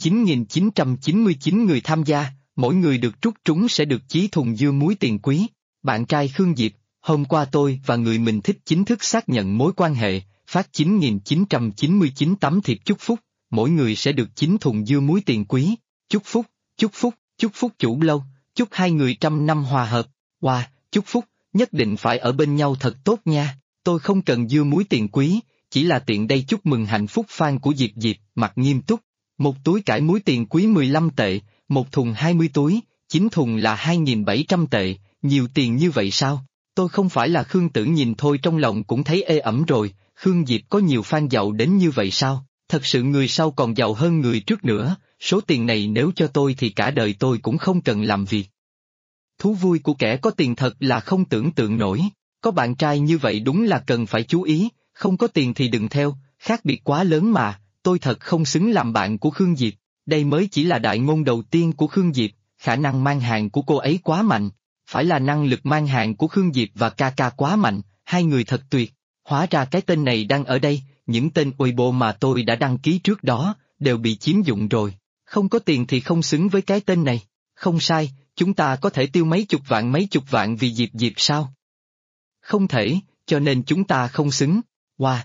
9.999 người tham gia, mỗi người được trút trúng sẽ được chí thùng dưa muối tiền quý. Bạn trai Khương Diệp, hôm qua tôi và người mình thích chính thức xác nhận mối quan hệ, phát 9.999 tấm thiệp chúc phúc, mỗi người sẽ được 9 thùng dưa muối tiền quý. Chúc phúc, chúc phúc, chúc phúc chủ lâu, chúc hai người trăm năm hòa hợp. Wow, chúc phúc, nhất định phải ở bên nhau thật tốt nha. Tôi không cần dưa muối tiền quý, chỉ là tiện đây chúc mừng hạnh phúc fan của Diệp Diệp, mặt nghiêm túc. Một túi cải muối tiền quý 15 tệ, một thùng 20 túi, 9 thùng là 2.700 tệ, nhiều tiền như vậy sao? Tôi không phải là Khương Tử nhìn thôi trong lòng cũng thấy ê ẩm rồi, Khương Diệp có nhiều fan giàu đến như vậy sao? Thật sự người sau còn giàu hơn người trước nữa, số tiền này nếu cho tôi thì cả đời tôi cũng không cần làm việc. Thú vui của kẻ có tiền thật là không tưởng tượng nổi, có bạn trai như vậy đúng là cần phải chú ý, không có tiền thì đừng theo, khác biệt quá lớn mà, tôi thật không xứng làm bạn của Khương Diệp, đây mới chỉ là đại ngôn đầu tiên của Khương Diệp, khả năng mang hàng của cô ấy quá mạnh, phải là năng lực mang hàng của Khương Diệp và Kaka quá mạnh, hai người thật tuyệt, hóa ra cái tên này đang ở đây, những tên Weibo mà tôi đã đăng ký trước đó, đều bị chiếm dụng rồi. Không có tiền thì không xứng với cái tên này. Không sai, chúng ta có thể tiêu mấy chục vạn vì Diệp Diệp sao? Không thể, cho nên chúng ta không xứng. Wow,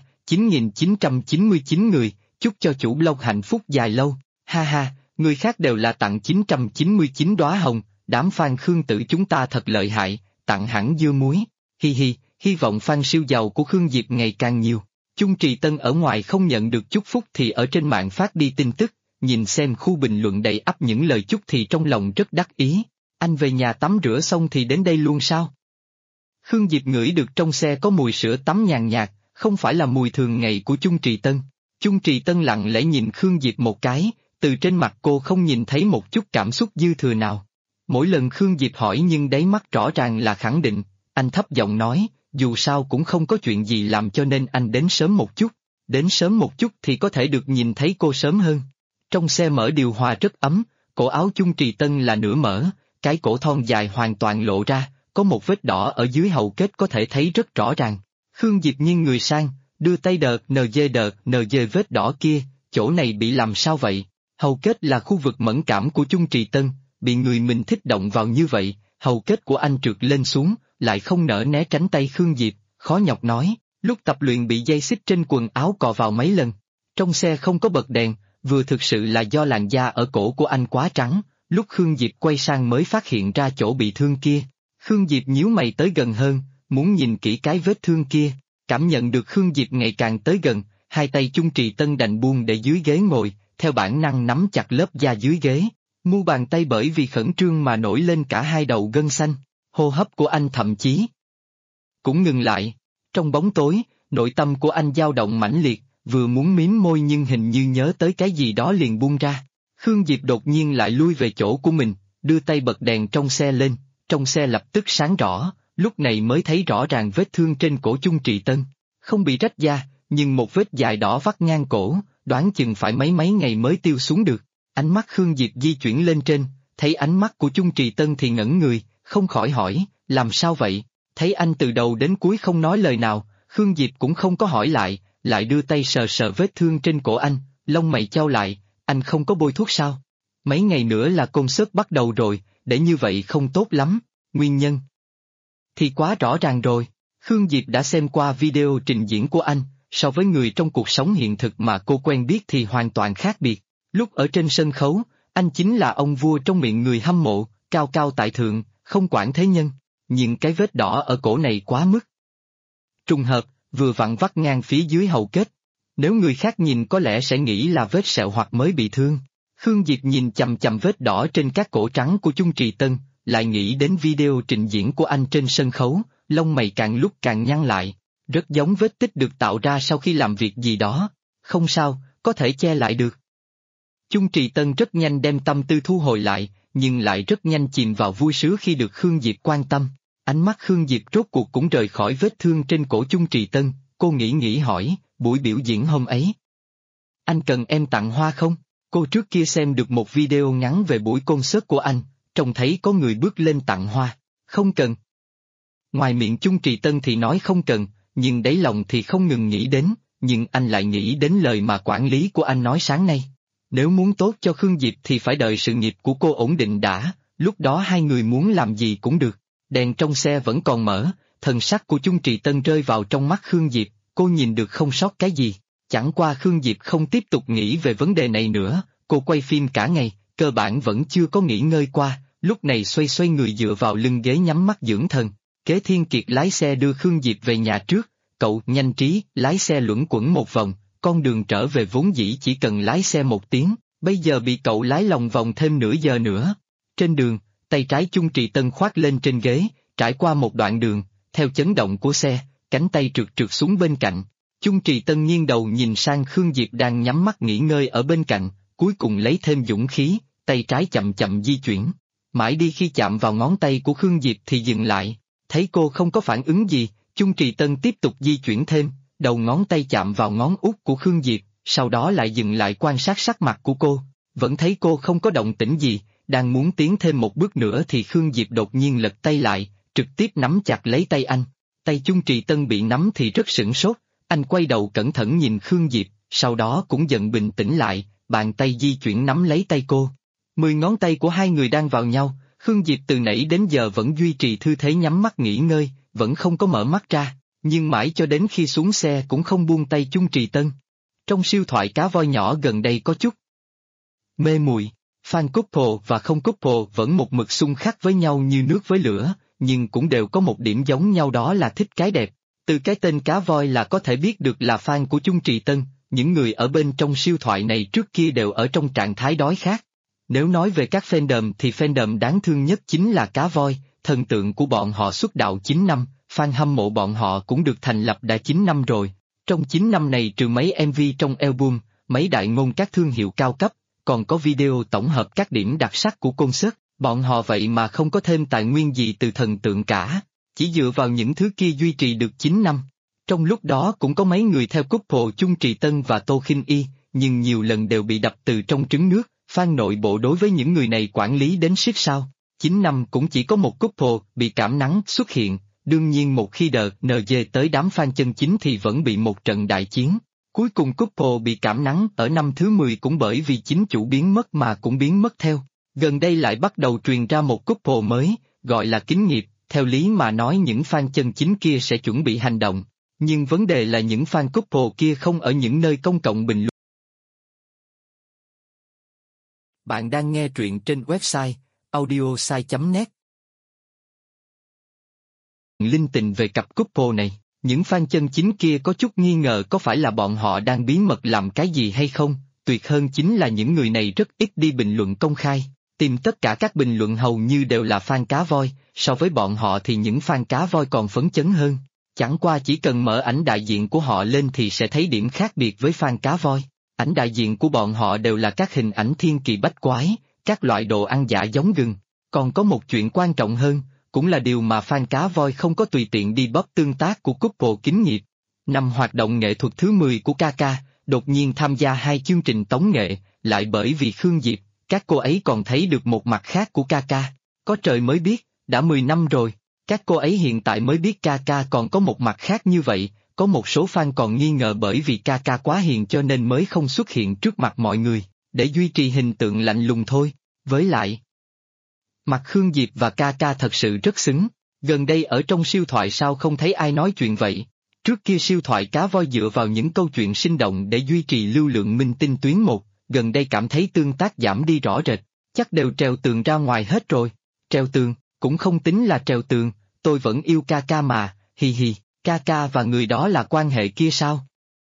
9.999 người, chúc cho chủ blog hạnh phúc dài lâu. Ha ha, người khác đều là tặng 999 đóa hồng, đám fan Khương Tử chúng ta thật lợi hại, tặng hẳn dưa muối. Hi hi, hy vọng fan siêu giàu của Khương Diệp ngày càng nhiều. Chung Trì Tân ở ngoài không nhận được chúc phúc thì ở trên mạng phát đi tin tức, nhìn xem khu bình luận đầy ắp những lời chúc thì trong lòng rất đắc ý. Anh về nhà tắm rửa xong thì đến đây luôn sao? Khương Diệp ngửi được trong xe có mùi sữa tắm nhàn nhạt, không phải là mùi thường ngày của Chung Trì Tân. Chung Trì Tân lặng lẽ nhìn Khương Diệp một cái, từ trên mặt cô không nhìn thấy một chút cảm xúc dư thừa nào. Mỗi lần Khương Diệp hỏi nhưng đáy mắt rõ ràng là khẳng định, anh thấp giọng nói, dù sao cũng không có chuyện gì làm cho nên anh đến sớm một chút. Đến sớm một chút thì có thể được nhìn thấy cô sớm hơn. Trong xe mở điều hòa rất ấm, cổ áo Chung Trì Tân là nửa mở, cái cổ thon dài hoàn toàn lộ ra, có một vết đỏ ở dưới hậu kết có thể thấy rất rõ ràng. Khương Diệp nghiêng người sang, đưa tay đợt NG vết đỏ kia, chỗ này bị làm sao vậy? Hầu kết là khu vực mẫn cảm của Chung Trì Tân, bị người mình thích động vào như vậy, hầu kết của anh trượt lên xuống, lại không nỡ né tránh tay Khương Diệp, khó nhọc nói, lúc tập luyện bị dây xích trên quần áo cò vào mấy lần. Trong xe không có bật đèn, vừa thực sự là do làn da ở cổ của anh quá trắng, lúc Khương Diệp quay sang mới phát hiện ra chỗ bị thương kia. Khương Diệp nhíu mày tới gần hơn, muốn nhìn kỹ cái vết thương kia, cảm nhận được Khương Diệp ngày càng tới gần, hai tay Chung Trì Tân đành buông để dưới ghế ngồi, theo bản năng nắm chặt lớp da dưới ghế, mu bàn tay bởi vì khẩn trương mà nổi lên cả hai đầu gân xanh, hô hấp của anh thậm chí cũng ngừng lại. Trong bóng tối, nội tâm của anh dao động mãnh liệt, vừa muốn mím môi nhưng hình như nhớ tới cái gì đó liền buông ra. Khương Diệp đột nhiên lại lui về chỗ của mình, đưa tay bật đèn trong xe lên, trong xe lập tức sáng rõ, lúc này mới thấy rõ ràng vết thương trên cổ Chung Trì Tân. Không bị rách da, nhưng một vết dài đỏ vắt ngang cổ, đoán chừng phải mấy ngày mới tiêu xuống được. Ánh mắt Khương Diệp di chuyển lên trên, thấy ánh mắt của Chung Trì Tân thì ngẩn người, không khỏi hỏi, làm sao vậy? Thấy anh từ đầu đến cuối không nói lời nào, Khương Diệp cũng không có hỏi lại đưa tay sờ sờ vết thương trên cổ anh, lông mày chau lại, anh không có bôi thuốc sao? Mấy ngày nữa là concert bắt đầu rồi, để như vậy không tốt lắm, nguyên nhân thì quá rõ ràng rồi. Khương Diệp đã xem qua video trình diễn của anh, so với người trong cuộc sống hiện thực mà cô quen biết thì hoàn toàn khác biệt. Lúc ở trên sân khấu, anh chính là ông vua trong miệng người hâm mộ, cao cao tại thượng, không quản thế nhân. Nhưng cái vết đỏ ở cổ này quá mức trùng hợp, vừa vặn vắt ngang phía dưới hầu kết. Nếu người khác nhìn có lẽ sẽ nghĩ là vết sẹo hoặc mới bị thương. Khương Diệp nhìn chằm chằm vết đỏ trên các cổ trắng của Chung Trì Tân, lại nghĩ đến video trình diễn của anh trên sân khấu, lông mày càng lúc càng nhăn lại. Rất giống vết tích được tạo ra sau khi làm việc gì đó. Không sao, có thể che lại được. Chung Trì Tân rất nhanh đem tâm tư thu hồi lại, nhưng lại rất nhanh chìm vào vui sướng khi được Khương Diệp quan tâm. Ánh mắt Khương Diệp rốt cuộc cũng rời khỏi vết thương trên cổ Chung Trì Tân, cô nghĩ hỏi, buổi biểu diễn hôm ấy. Anh cần em tặng hoa không? Cô trước kia xem được một video ngắn về buổi concert của anh, trông thấy có người bước lên tặng hoa. Không cần. Ngoài miệng Chung Trì Tân thì nói không cần, nhưng đáy lòng thì không ngừng nghĩ đến, nhưng anh lại nghĩ đến lời mà quản lý của anh nói sáng nay. Nếu muốn tốt cho Khương Diệp thì phải đợi sự nghiệp của cô ổn định đã, lúc đó hai người muốn làm gì cũng được. Đèn trong xe vẫn còn mở, thần sắc của Chung Trì Tân rơi vào trong mắt Khương Diệp, cô nhìn được không sót cái gì. Chẳng qua Khương Diệp không tiếp tục nghĩ về vấn đề này nữa, cô quay phim cả ngày, cơ bản vẫn chưa có nghỉ ngơi qua, lúc này xoay người dựa vào lưng ghế nhắm mắt dưỡng thần. Kế Thiên Kiệt lái xe đưa Khương Diệp về nhà trước, cậu nhanh trí lái xe luẩn quẩn một vòng, con đường trở về vốn dĩ chỉ cần lái xe 1 tiếng, bây giờ bị cậu lái lòng vòng thêm nửa giờ nữa. Trên đường, tay trái Chung Trì Tân khoác lên trên ghế, trải qua một đoạn đường, theo chấn động của xe, cánh tay trượt xuống bên cạnh. Chung Trì Tân nghiêng đầu nhìn sang Khương Diệp đang nhắm mắt nghỉ ngơi ở bên cạnh, cuối cùng lấy thêm dũng khí, tay trái chậm chậm di chuyển. Mãi đi khi chạm vào ngón tay của Khương Diệp thì dừng lại, thấy cô không có phản ứng gì, Chung Trì Tân tiếp tục di chuyển thêm, đầu ngón tay chạm vào ngón út của Khương Diệp, sau đó lại dừng lại quan sát sắc mặt của cô, vẫn thấy cô không có động tĩnh gì, đang muốn tiến thêm một bước nữa thì Khương Diệp đột nhiên lật tay lại, trực tiếp nắm chặt lấy tay anh. Tay Chung Trì Tân bị nắm thì rất sửng sốt, anh quay đầu cẩn thận nhìn Khương Diệp, sau đó cũng dần bình tĩnh lại, bàn tay di chuyển nắm lấy tay cô. 10 ngón tay của hai người đang vào nhau, Khương Diệp từ nãy đến giờ vẫn duy trì thư thế nhắm mắt nghỉ ngơi, vẫn không có mở mắt ra, nhưng mãi cho đến khi xuống xe cũng không buông tay Chung Trì Tân. Trong siêu thoại cá voi nhỏ gần đây có chút mê muội, fan couple và không couple vẫn một mực xung khắc với nhau như nước với lửa, nhưng cũng đều có một điểm giống nhau, đó là thích cái đẹp. Từ cái tên cá voi là có thể biết được là fan của Chung Trì Tân, những người ở bên trong siêu thoại này trước kia đều ở trong trạng thái đói khát. Nếu nói về các fandom thì fandom đáng thương nhất chính là cá voi, thần tượng của bọn họ xuất đạo 9 năm, fan hâm mộ bọn họ cũng được thành lập đã 9 năm rồi. Trong 9 năm này trừ mấy MV trong album, mấy đại ngôn các thương hiệu cao cấp, còn có video tổng hợp các điểm đặc sắc của concert, bọn họ vậy mà không có thêm tài nguyên gì từ thần tượng cả, chỉ dựa vào những thứ kia duy trì được 9 năm. Trong lúc đó cũng có mấy người theo couple Chung Trì Tân và Tô Khinh Y, nhưng nhiều lần đều bị đập từ trong trứng nước, fan nội bộ đối với những người này quản lý đến siết sao. 9 năm cũng chỉ có một couple bị cảm nắng xuất hiện, đương nhiên một khi đợt NG tới đám fan chân chính thì vẫn bị một trận đại chiến. Cuối cùng couple bị cảm nắng ở năm thứ 10 cũng bởi vì chính chủ biến mất mà cũng biến mất theo. Gần đây lại bắt đầu truyền ra một couple mới, gọi là Kính Nghiệp, theo lý mà nói những fan chân chính kia sẽ chuẩn bị hành động. Nhưng vấn đề là những fan couple kia không ở những nơi công cộng bình luận. Bạn đang nghe truyện trên website audiosai.net. Linh tình về cặp couple này, những fan chân chính kia có chút nghi ngờ có phải là bọn họ đang bí mật làm cái gì hay không, tuyệt hơn chính là những người này rất ít đi bình luận công khai, tìm tất cả các bình luận hầu như đều là fan cá voi, so với bọn họ thì những fan cá voi còn phấn chấn hơn. Chẳng qua chỉ cần mở ảnh đại diện của họ lên thì sẽ thấy điểm khác biệt với fan cá voi. Ảnh đại diện của bọn họ đều là các hình ảnh thiên kỳ bách quái, các loại đồ ăn giả giống gừng. Còn có một chuyện quan trọng hơn, cũng là điều mà fan cá voi không có tùy tiện đi bóp tương tác của couple Kính Nghiệp. Năm hoạt động nghệ thuật thứ 10 của KK, đột nhiên tham gia 2 chương trình tống nghệ, lại bởi vì Khương Diệp, các cô ấy còn thấy được một mặt khác của KK. Có trời mới biết, đã 10 năm rồi. Các cô ấy hiện tại mới biết KK còn có một mặt khác như vậy, có một số fan còn nghi ngờ bởi vì KK quá hiền cho nên mới không xuất hiện trước mặt mọi người, để duy trì hình tượng lạnh lùng thôi. Với lại, mặt Khương Diệp và KK thật sự rất xứng, gần đây ở trong siêu thoại sao không thấy ai nói chuyện vậy. Trước kia siêu thoại cá voi dựa vào những câu chuyện sinh động để duy trì lưu lượng minh tinh tuyến 1, gần đây cảm thấy tương tác giảm đi rõ rệt, chắc đều trèo tường ra ngoài hết rồi. Trèo tường, cũng không tính là trèo tường, tôi vẫn yêu KK mà, hi hi, KK và người đó là quan hệ kia sao?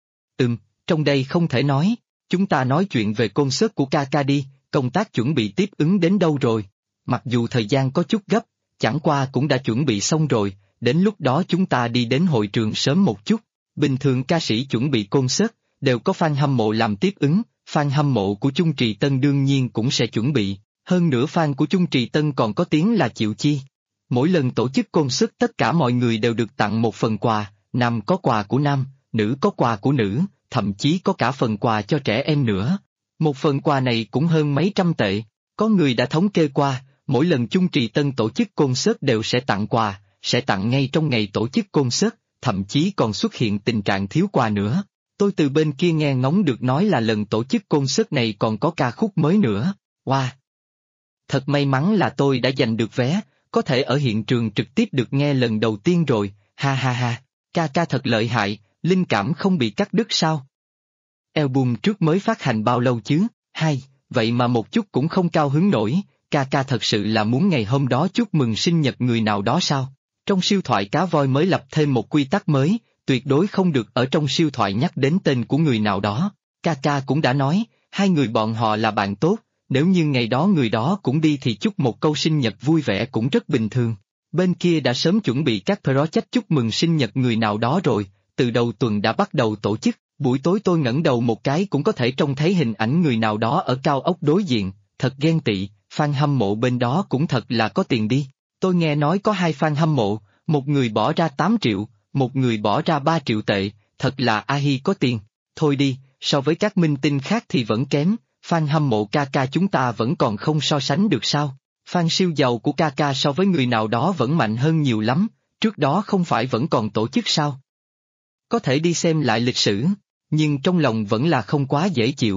Trong đây không thể nói, chúng ta nói chuyện về concert của KK đi, công tác chuẩn bị tiếp ứng đến đâu rồi? Mặc dù thời gian có chút gấp, chẳng qua cũng đã chuẩn bị xong rồi, đến lúc đó chúng ta đi đến hội trường sớm một chút. Bình thường ca sĩ chuẩn bị concert, đều có fan hâm mộ làm tiếp ứng, fan hâm mộ của Chung Trì Tân đương nhiên cũng sẽ chuẩn bị, hơn nữa fan của Chung Trì Tân còn có tiếng là chịu chi. Mỗi lần tổ chức concert tất cả mọi người đều được tặng một phần quà, nam có quà của nam, nữ có quà của nữ, thậm chí có cả phần quà cho trẻ em nữa. Một phần quà này cũng hơn mấy trăm tệ, có người đã thống kê qua, mỗi lần Chung Trì Tân tổ chức concert đều sẽ tặng quà, sẽ tặng ngay trong ngày tổ chức concert, thậm chí còn xuất hiện tình trạng thiếu quà nữa. Tôi từ bên kia nghe ngóng được nói là lần tổ chức concert này còn có ca khúc mới nữa, wow! Thật may mắn là tôi đã giành được vé, có thể ở hiện trường trực tiếp được nghe lần đầu tiên rồi, ha ha ha, KK thật lợi hại, linh cảm không bị cắt đứt sao? Album trước mới phát hành bao lâu chứ, hay, vậy mà một chút cũng không cao hứng nổi, KK thật sự là muốn ngày hôm đó chúc mừng sinh nhật người nào đó sao? Trong siêu thoại cá voi mới lập thêm một quy tắc mới, tuyệt đối không được ở trong siêu thoại nhắc đến tên của người nào đó. KK cũng đã nói, hai người bọn họ là bạn tốt, nếu như ngày đó người đó cũng đi thì chúc một câu sinh nhật vui vẻ cũng rất bình thường. Bên kia đã sớm chuẩn bị các project chúc mừng sinh nhật người nào đó rồi, từ đầu tuần đã bắt đầu tổ chức, buổi tối tôi ngẩng đầu một cái cũng có thể trông thấy hình ảnh người nào đó ở cao ốc đối diện, thật ghen tị, fan hâm mộ bên đó cũng thật là có tiền đi. Tôi nghe nói có 2 fan hâm mộ, một người bỏ ra 8 triệu, một người bỏ ra 3 triệu tệ, thật là a-hi có tiền. Thôi đi, so với các minh tinh khác thì vẫn kém, fan hâm mộ KK chúng ta vẫn còn không so sánh được sao? Fan siêu giàu của KK so với người nào đó vẫn mạnh hơn nhiều lắm, trước đó không phải vẫn còn tổ chức sao? Có thể đi xem lại lịch sử, nhưng trong lòng vẫn là không quá dễ chịu.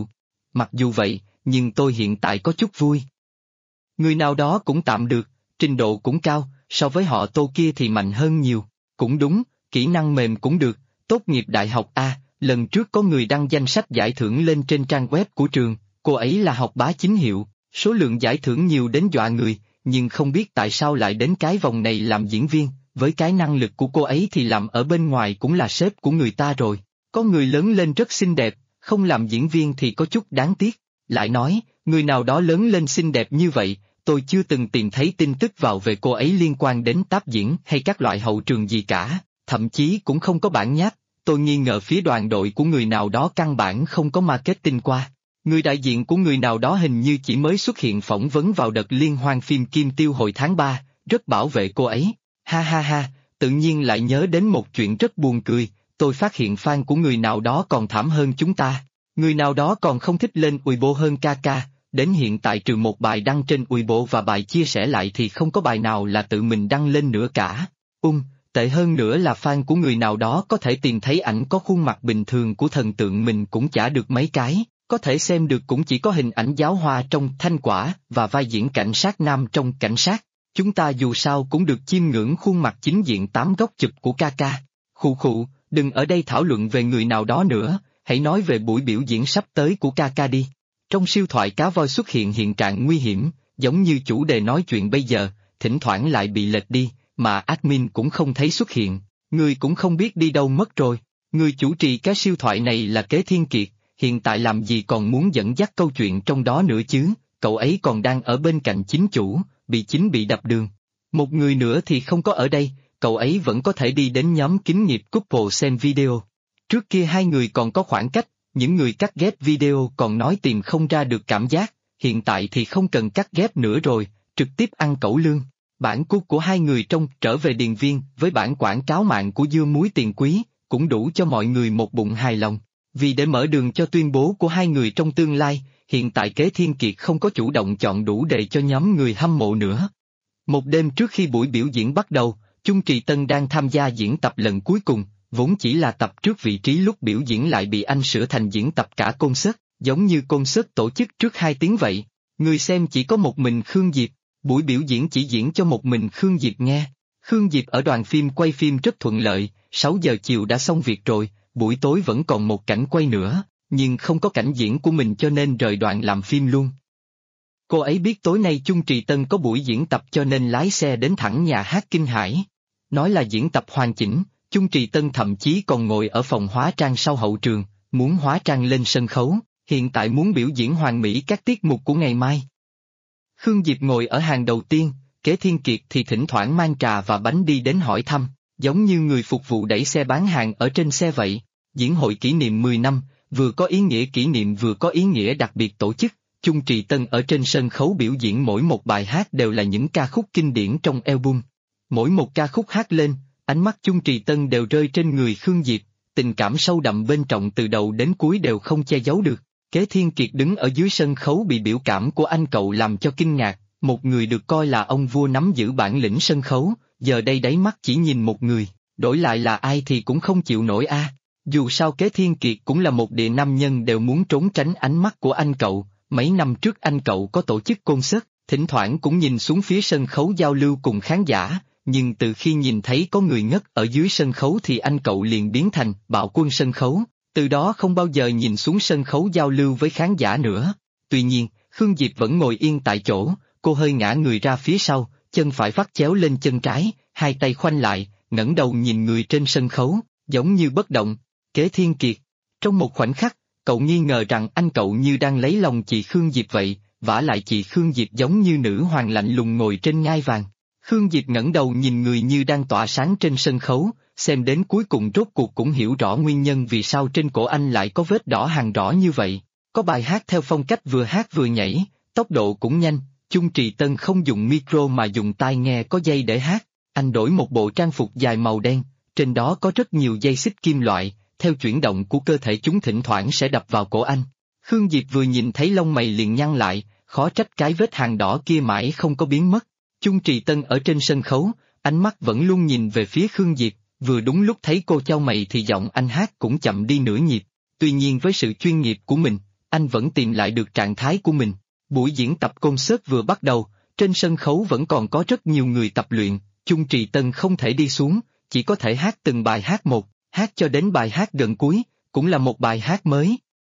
Mặc dù vậy, nhưng tôi hiện tại có chút vui. Người nào đó cũng tạm được, trình độ cũng cao, so với họ Tô kia thì mạnh hơn nhiều. Cũng đúng, kỹ năng mềm cũng được, tốt nghiệp đại học A, lần trước có người đăng danh sách giải thưởng lên trên trang web của trường, cô ấy là học bá chính hiệu, số lượng giải thưởng nhiều đến dọa người, nhưng không biết tại sao lại đến cái vòng này làm diễn viên, với cái năng lực của cô ấy thì làm ở bên ngoài cũng là sếp của người ta rồi. Có người lớn lên rất xinh đẹp, không làm diễn viên thì có chút đáng tiếc. Lại nói, người nào đó lớn lên xinh đẹp như vậy, tôi chưa từng tìm thấy tin tức vào về cô ấy liên quan đến táp diễn hay các loại hậu trường gì cả, thậm chí cũng không có bản nháp. Tôi nghi ngờ phía đoàn đội của người nào đó căn bản không có marketing qua. Người đại diện của người nào đó hình như chỉ mới xuất hiện phỏng vấn vào đợt liên hoan phim Kim Tiêu hồi tháng 3, rất bảo vệ cô ấy. Ha ha ha, tự nhiên lại nhớ đến một chuyện rất buồn cười, tôi phát hiện fan của người nào đó còn thảm hơn chúng ta. Người nào đó còn không thích lên Weibo hơn Kaka, đến hiện tại trừ một bài đăng trên Weibo và bài chia sẻ lại thì không có bài nào là tự mình đăng lên nữa cả. Tệ hơn nữa là fan của người nào đó có thể tìm thấy ảnh có khuôn mặt bình thường của thần tượng mình cũng chả được mấy cái, có thể xem được cũng chỉ có hình ảnh giáo hoa trong Thanh Quả và vai diễn cảnh sát nam trong Cảnh sát. Chúng ta dù sao cũng được chiêm ngưỡng khuôn mặt chính diện 8 góc chụp của Kaka. Khụ khụ, đừng ở đây thảo luận về người nào đó nữa, hãy nói về buổi biểu diễn sắp tới của Kaka đi. Trong siêu thoại cá voi xuất hiện trạng nguy hiểm, giống như chủ đề nói chuyện bây giờ, thỉnh thoảng lại bị lệch đi, mà admin cũng không thấy xuất hiện, người cũng không biết đi đâu mất rồi. Người chủ trì cái siêu thoại này là Kế Thiên Kiệt, hiện tại làm gì còn muốn dẫn dắt câu chuyện trong đó nữa chứ, cậu ấy còn đang ở bên cạnh chính chủ, bị đập đường. Một người nữa thì không có ở đây, cậu ấy vẫn có thể đi đến nhóm kính nghiệp couple xem video. Trước kia hai người còn có khoảng cách, những người cắt ghép video còn nói tìm không ra được cảm giác, hiện tại thì không cần cắt ghép nữa rồi, trực tiếp ăn cẩu lương. Bản cút của hai người trong Trở về Điền Viên với bản quảng cáo mạng của Dưa Muối Tiền Quý, cũng đủ cho mọi người một bụng hài lòng. Vì để mở đường cho tuyên bố của hai người trong tương lai, hiện tại Kế Thiên Kiệt không có chủ động chọn đủ đề cho nhóm người hâm mộ nữa. Một đêm trước khi buổi biểu diễn bắt đầu, Chung Trì Tân đang tham gia diễn tập lần cuối cùng, vốn chỉ là tập trước vị trí lúc biểu diễn lại bị anh sửa thành diễn tập cả concert, giống như concert tổ chức trước 2 tiếng vậy. Người xem chỉ có một mình Khương Diệp, buổi biểu diễn chỉ diễn cho một mình Khương Diệp nghe. Khương Diệp ở đoàn phim quay phim rất thuận lợi, 6 giờ chiều đã xong việc rồi, buổi tối vẫn còn một cảnh quay nữa, nhưng không có cảnh diễn của mình cho nên rời đoạn làm phim luôn. Cô ấy biết tối nay Chung Trì Tân có buổi diễn tập cho nên lái xe đến thẳng nhà hát Kinh Hải. Nói là diễn tập hoàn chỉnh, Chung Trì Tân thậm chí còn ngồi ở phòng hóa trang sau hậu trường, muốn hóa trang lên sân khấu, hiện tại muốn biểu diễn hoàn mỹ các tiết mục của ngày mai. Khương Diệp ngồi ở hàng đầu tiên, Kế Thiên Kiệt thì thỉnh thoảng mang trà và bánh đi đến hỏi thăm, giống như người phục vụ đẩy xe bán hàng ở trên xe vậy. Diễn hội kỷ niệm 10 năm, vừa có ý nghĩa kỷ niệm vừa có ý nghĩa đặc biệt tổ chức, Chung Trì Tân ở trên sân khấu biểu diễn mỗi một bài hát đều là những ca khúc kinh điển trong album. Mỗi một ca khúc hát lên, ánh mắt Chung Trì Tân đều rơi trên người Khương Diệp, tình cảm sâu đậm bên trong từ đầu đến cuối đều không che giấu được. Kế Thiên Kiệt đứng ở dưới sân khấu bị biểu cảm của anh cậu làm cho kinh ngạc, một người được coi là ông vua nắm giữ bản lĩnh sân khấu, giờ đây đáy mắt chỉ nhìn một người, đổi lại là ai thì cũng không chịu nổi a. Dù sao Kế Thiên Kiệt cũng là một địa nam nhân đều muốn trốn tránh ánh mắt của anh cậu, mấy năm trước anh cậu có tổ chức concert, thỉnh thoảng cũng nhìn xuống phía sân khấu giao lưu cùng khán giả, nhưng từ khi nhìn thấy có người ngất ở dưới sân khấu thì anh cậu liền biến thành bạo quân sân khấu, từ đó không bao giờ nhìn xuống sân khấu giao lưu với khán giả nữa. Tuy nhiên, Khương Diệp vẫn ngồi yên tại chỗ, cô hơi ngã người ra phía sau, chân phải vắt chéo lên chân trái, hai tay khoanh lại, ngẩng đầu nhìn người trên sân khấu, giống như bất động. Kế Thiên Kiệt. Trong một khoảnh khắc, cậu nghi ngờ rằng anh cậu như đang lấy lòng chị Khương Diệp vậy, vả lại chị Khương Diệp giống như nữ hoàng lạnh lùng ngồi trên ngai vàng. Khương Diệp ngẩng đầu nhìn người như đang tỏa sáng trên sân khấu, xem đến cuối cùng rốt cuộc cũng hiểu rõ nguyên nhân vì sao trên cổ anh lại có vết đỏ hằn rõ như vậy. Có bài hát theo phong cách vừa hát vừa nhảy, tốc độ cũng nhanh, Chung Trì Tân không dùng micro mà dùng tai nghe có dây để hát. Anh đổi một bộ trang phục dài màu đen, trên đó có rất nhiều dây xích kim loại, theo chuyển động của cơ thể chúng thỉnh thoảng sẽ đập vào cổ anh. Khương Diệp vừa nhìn thấy lông mày liền nhăn lại, khó trách cái vết hằn đỏ kia mãi không có biến mất. Chung Trì Tân ở trên sân khấu, ánh mắt vẫn luôn nhìn về phía Khương Diệp, vừa đúng lúc thấy cô chau mày thì giọng anh hát cũng chậm đi nửa nhịp. Tuy nhiên với sự chuyên nghiệp của mình, anh vẫn tìm lại được trạng thái của mình. Buổi diễn tập concert vừa bắt đầu, trên sân khấu vẫn còn có rất nhiều người tập luyện, Chung Trì Tân không thể đi xuống, chỉ có thể hát từng bài hát một, hát cho đến bài hát gần cuối, cũng là một bài hát mới.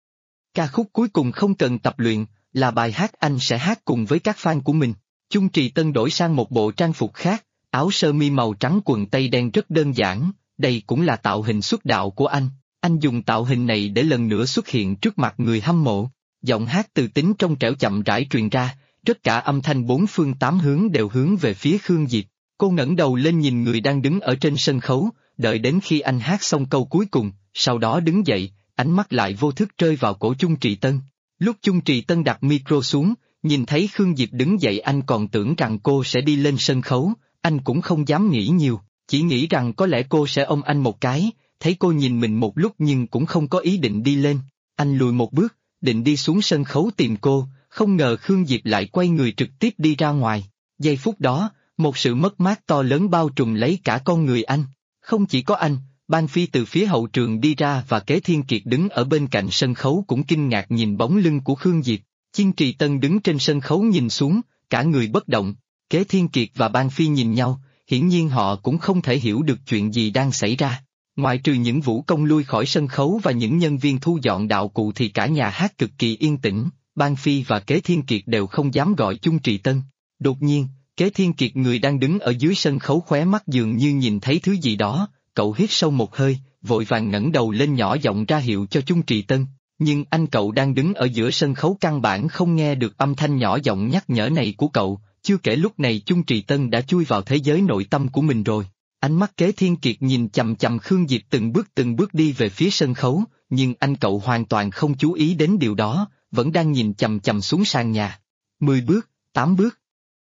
Ca khúc cuối cùng không cần tập luyện, là bài hát anh sẽ hát cùng với các fan của mình. Chung Trì Tân đổi sang một bộ trang phục khác, áo sơ mi màu trắng quần tây đen rất đơn giản, đây cũng là tạo hình xuất đạo của anh. Anh dùng tạo hình này để lần nữa xuất hiện trước mặt người hâm mộ. Giọng hát từ tính trong trẻo chậm rãi truyền ra, tất cả âm thanh bốn phương tám hướng đều hướng về phía Khương Diệp. Cô ngẩng đầu lên nhìn người đang đứng ở trên sân khấu, đợi đến khi anh hát xong câu cuối cùng, sau đó đứng dậy, ánh mắt lại vô thức rơi vào cổ Chung Trì Tân. Lúc Chung Trì Tân đặt micro xuống, nhìn thấy Khương Diệp đứng dậy anh còn tưởng rằng cô sẽ đi lên sân khấu, anh cũng không dám nghĩ nhiều, chỉ nghĩ rằng có lẽ cô sẽ ôm anh một cái, thấy cô nhìn mình một lúc nhưng cũng không có ý định đi lên. Anh lùi một bước, định đi xuống sân khấu tìm cô, không ngờ Khương Diệp lại quay người trực tiếp đi ra ngoài. Giây phút đó, một sự mất mát to lớn bao trùm lấy cả con người anh. Không chỉ có anh, Ban Phi từ phía hậu trường đi ra và Kế Thiên Kiệt đứng ở bên cạnh sân khấu cũng kinh ngạc nhìn bóng lưng của Khương Diệp. Chiên Trì Tân đứng trên sân khấu nhìn xuống, cả người bất động. Kế Thiên Kiệt và Ban Phi nhìn nhau, hiển nhiên họ cũng không thể hiểu được chuyện gì đang xảy ra. Ngoại trừ những vũ công lui khỏi sân khấu và những nhân viên thu dọn đạo cụ thì cả nhà hát cực kỳ yên tĩnh, Ban Phi và Kế Thiên Kiệt đều không dám gọi Chung Trì Tân. Đột nhiên, Kế Thiên Kiệt người đang đứng ở dưới sân khấu khóe mắt dường như nhìn thấy thứ gì đó, cậu hít sâu một hơi, vội vàng ngẩng đầu lên nhỏ giọng ra hiệu cho Chung Trì Tân, nhưng anh cậu đang đứng ở giữa sân khấu căn bản không nghe được âm thanh nhỏ giọng nhắc nhở này của cậu, chưa kể lúc này Chung Trì Tân đã chui vào thế giới nội tâm của mình rồi. Ánh mắt Kế Thiên Kiệt nhìn chằm chằm Khương Diệp từng bước đi về phía sân khấu, nhưng anh cậu hoàn toàn không chú ý đến điều đó, vẫn đang nhìn chằm chằm xuống sàn nhà. 10 bước, 8 bước,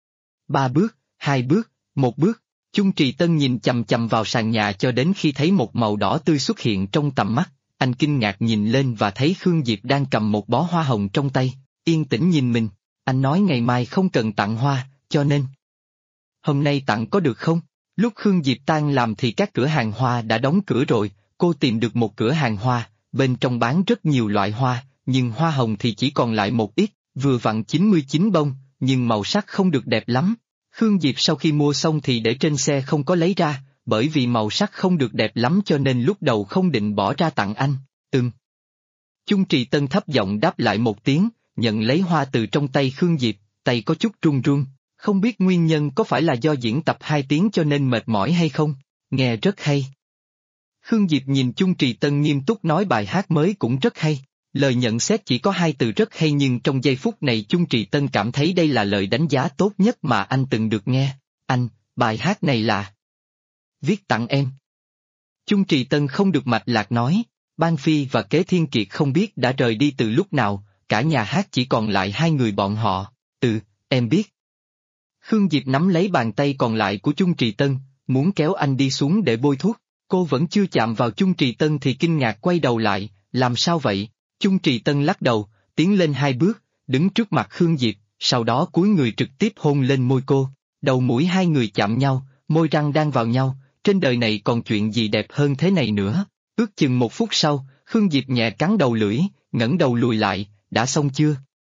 3 bước, 2 bước, 1 bước, Chung Trì Tân nhìn chằm chằm vào sàn nhà cho đến khi thấy một màu đỏ tươi xuất hiện trong tầm mắt, anh kinh ngạc nhìn lên và thấy Khương Diệp đang cầm một bó hoa hồng trong tay, yên tĩnh nhìn mình, anh nói ngày mai không cần tặng hoa, cho nên hôm nay tặng có được không? Lúc Khương Diệp tan làm thì các cửa hàng hoa đã đóng cửa rồi, cô tìm được một cửa hàng hoa, bên trong bán rất nhiều loại hoa, nhưng hoa hồng thì chỉ còn lại một ít, vừa vặn 99 bông, nhưng màu sắc không được đẹp lắm. Khương Diệp sau khi mua xong thì để trên xe không có lấy ra, bởi vì màu sắc không được đẹp lắm cho nên lúc đầu không định bỏ ra tặng anh. Chung Trì Tân thấp giọng đáp lại một tiếng, nhận lấy hoa từ trong tay Khương Diệp, tay có chút run run. Không biết nguyên nhân có phải là do diễn tập 2 tiếng cho nên mệt mỏi hay không? Nghe rất hay. Khương Diệp nhìn Chung Trì Tân nghiêm túc nói bài hát mới cũng rất hay. Lời nhận xét chỉ có 2 từ rất hay nhưng trong giây phút này Chung Trì Tân cảm thấy đây là lời đánh giá tốt nhất mà anh từng được nghe. Anh, bài hát này là viết tặng em. Chung Trì Tân không được mạch lạc nói, Ban Phi và Kế Thiên Kiệt không biết đã rời đi từ lúc nào, cả nhà hát chỉ còn lại 2 người bọn họ. Em biết. Khương Diệp nắm lấy bàn tay còn lại của Chung Trì Tân, muốn kéo anh đi xuống để bôi thuốc, cô vẫn chưa chạm vào Chung Trì Tân thì kinh ngạc quay đầu lại, làm sao vậy? Chung Trì Tân lắc đầu, tiến lên 2 bước, đứng trước mặt Khương Diệp, sau đó cúi người trực tiếp hôn lên môi cô, đầu mũi 2 người chạm nhau, môi răng đang vào nhau, trên đời này còn chuyện gì đẹp hơn thế này nữa. Ước chừng 1 phút sau, Khương Diệp nhẹ cắn đầu lưỡi, ngẩng đầu lùi lại, đã xong chưa?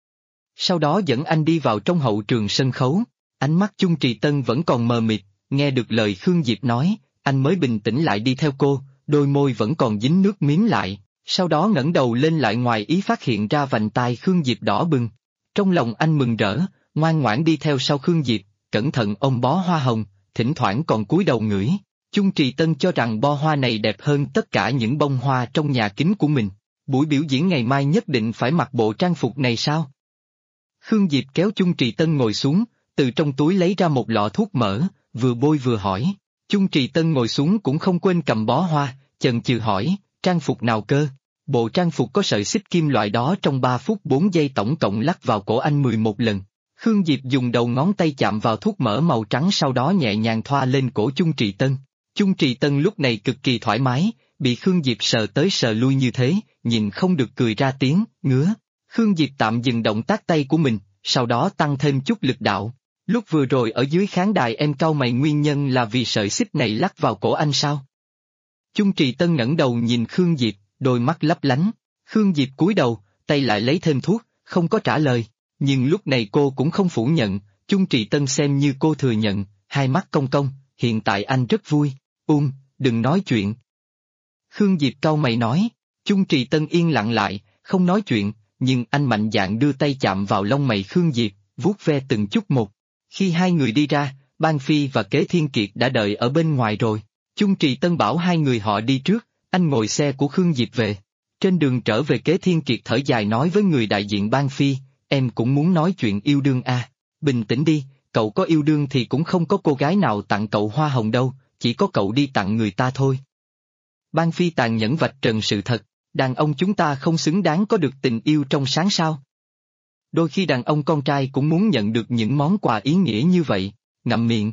Sau đó dẫn anh đi vào trong hậu trường sân khấu. Ánh mắt Chung Trì Tân vẫn còn mờ mịt, nghe được lời Khương Diệp nói, anh mới bình tĩnh lại đi theo cô, đôi môi vẫn còn dính nước miếng lại, sau đó ngẩng đầu lên lại ngoài ý phát hiện ra vành tai Khương Diệp đỏ bừng. Trong lòng anh mừng rỡ, ngoan ngoãn đi theo sau Khương Diệp, cẩn thận ôm bó hoa hồng, thỉnh thoảng còn cúi đầu ngửi. Chung Trì Tân cho rằng bó hoa này đẹp hơn tất cả những bông hoa trong nhà kính của mình. Buổi biểu diễn ngày mai nhất định phải mặc bộ trang phục này sao? Khương Diệp kéo Chung Trì Tân ngồi xuống, từ trong túi lấy ra một lọ thuốc mỡ, vừa bôi vừa hỏi. Chung Trì Tân ngồi xuống cũng không quên cầm bó hoa, chần chừ hỏi, trang phục nào cơ? Bộ trang phục có sợi xích kim loại đó trong 3 phút 4 giây tổng cộng lắc vào cổ anh 11 lần. Khương Diệp dùng đầu ngón tay chạm vào thuốc mỡ màu trắng sau đó nhẹ nhàng thoa lên cổ Chung Trì Tân. Chung Trì Tân lúc này cực kỳ thoải mái, bị Khương Diệp sờ tới sờ lui như thế, nhìn không được cười ra tiếng, ngứa. Khương Diệp tạm dừng động tác tay của mình, sau đó tăng thêm chút lực đạo. Lúc vừa rồi ở dưới khán đài em cau mày nguyên nhân là vì sợi xích này lắc vào cổ anh sao? Chung Trì Tân ngẩng đầu nhìn Khương Diệp, đôi mắt lấp lánh. Khương Diệp cúi đầu, tay lại lấy thêm thuốc, không có trả lời. Nhưng lúc này cô cũng không phủ nhận, Chung Trì Tân xem như cô thừa nhận, hai mắt cong cong, hiện tại anh rất vui. Đừng nói chuyện. Khương Diệp cau mày nói, Chung Trì Tân yên lặng lại, không nói chuyện, nhưng anh mạnh dạn đưa tay chạm vào lông mày Khương Diệp, vuốt ve từng chút một. Khi hai người đi ra, Ban Phi và Kế Thiên Kiệt đã đợi ở bên ngoài rồi. Chung Trì Tân bảo hai người họ đi trước, anh ngồi xe của Khương Diệp về. Trên đường trở về Kế Thiên Kiệt thở dài nói với người đại diện Ban Phi, em cũng muốn nói chuyện yêu đương à. Bình tĩnh đi, cậu có yêu đương thì cũng không có cô gái nào tặng cậu hoa hồng đâu, chỉ có cậu đi tặng người ta thôi. Ban Phi tàn nhẫn vạch trần sự thật, đàn ông chúng ta không xứng đáng có được tình yêu trong sáng sao. Đôi khi đàn ông con trai cũng muốn nhận được những món quà ý nghĩa như vậy, ngậm miệng.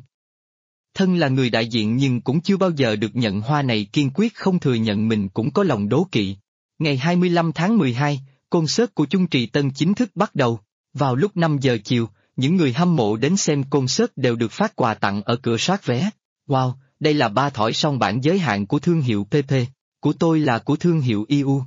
Thân là người đại diện nhưng cũng chưa bao giờ được nhận hoa này kiên quyết không thừa nhận mình cũng có lòng đố kỵ. Ngày 25 tháng 12, concert của Chung Trì Tân chính thức bắt đầu. Vào lúc 5 giờ chiều, những người hâm mộ đến xem concert đều được phát quà tặng ở cửa soát vé. Wow, đây là 3 thỏi song bản giới hạn của thương hiệu PP, của tôi là của thương hiệu IU.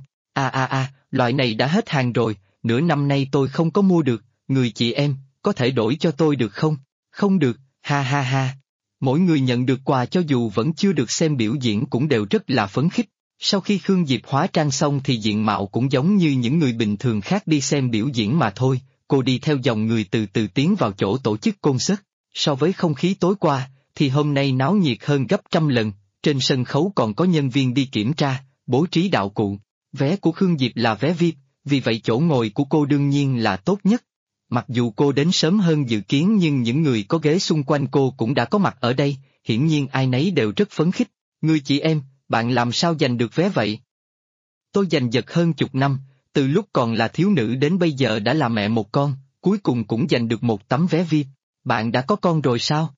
Loại này đã hết hàng rồi, nửa năm nay tôi không có mua được, người chị em, có thể đổi cho tôi được không? Không được, ha ha ha. Mỗi người nhận được quà cho dù vẫn chưa được xem biểu diễn cũng đều rất là phấn khích. Sau khi Khương Diệp hóa trang xong thì diện mạo cũng giống như những người bình thường khác đi xem biểu diễn mà thôi, cô đi theo dòng người từ từ tiến vào chỗ tổ chức concert. So với không khí tối qua, thì hôm nay náo nhiệt hơn gấp trăm lần, trên sân khấu còn có nhân viên đi kiểm tra, bố trí đạo cụ. Vé của Khương Diệp là vé VIP, vì vậy chỗ ngồi của cô đương nhiên là tốt nhất. Mặc dù cô đến sớm hơn dự kiến nhưng những người có ghế xung quanh cô cũng đã có mặt ở đây, hiển nhiên ai nấy đều rất phấn khích. Người chị em, bạn làm sao giành được vé vậy? Tôi giành giật hơn chục năm, từ lúc còn là thiếu nữ đến bây giờ đã là mẹ một con, cuối cùng cũng giành được một tấm vé VIP. Bạn đã có con rồi sao?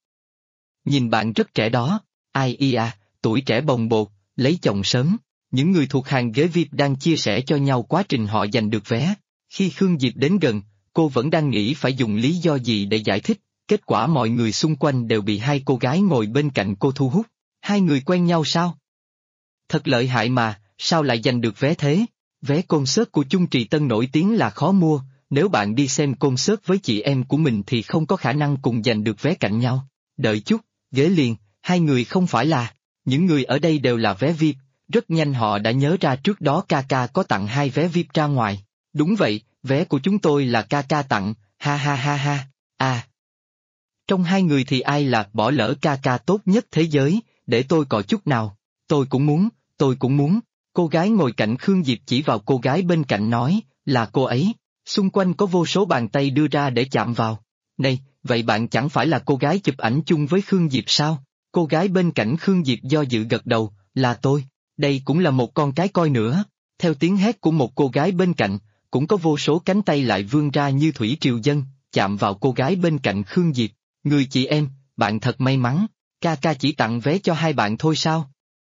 Nhìn bạn rất trẻ đó, ai tuổi trẻ bồng bột, lấy chồng sớm. Những người thuộc hàng ghế VIP đang chia sẻ cho nhau quá trình họ giành được vé. Khi Khương Diệp đến gần, cô vẫn đang nghĩ phải dùng lý do gì để giải thích, kết quả mọi người xung quanh đều bị hai cô gái ngồi bên cạnh cô thu hút. Hai người quen nhau sao? Thật lợi hại mà, sao lại giành được vé thế? Vé concert của Chung Trì Tân nổi tiếng là khó mua, nếu bạn đi xem concert với chị em của mình thì không có khả năng cùng giành được vé cạnh nhau. Đợi chút, ghế liền, hai người không phải là, những người ở đây đều là vé VIP, rất nhanh họ đã nhớ ra trước đó Kaka có tặng 2 vé VIP ra ngoài. Đúng vậy, vé của chúng tôi là Kaka tặng, ha ha ha ha, Trong hai người thì ai là bỏ lỡ Kaka tốt nhất thế giới, để tôi coi chút nào, tôi cũng muốn. Cô gái ngồi cạnh Khương Diệp chỉ vào cô gái bên cạnh nói, là cô ấy, xung quanh có vô số bàn tay đưa ra để chạm vào. Này, vậy bạn chẳng phải là cô gái chụp ảnh chung với Khương Diệp sao? Cô gái bên cạnh Khương Diệp do dự gật đầu, là tôi, đây cũng là một con cái coi nữa. Theo tiếng hét của một cô gái bên cạnh, cũng có vô số cánh tay lại vươn ra như thủy triều dân, chạm vào cô gái bên cạnh Khương Diệp. Người chị em, bạn thật may mắn, Kaka chỉ tặng vé cho 2 bạn thôi sao?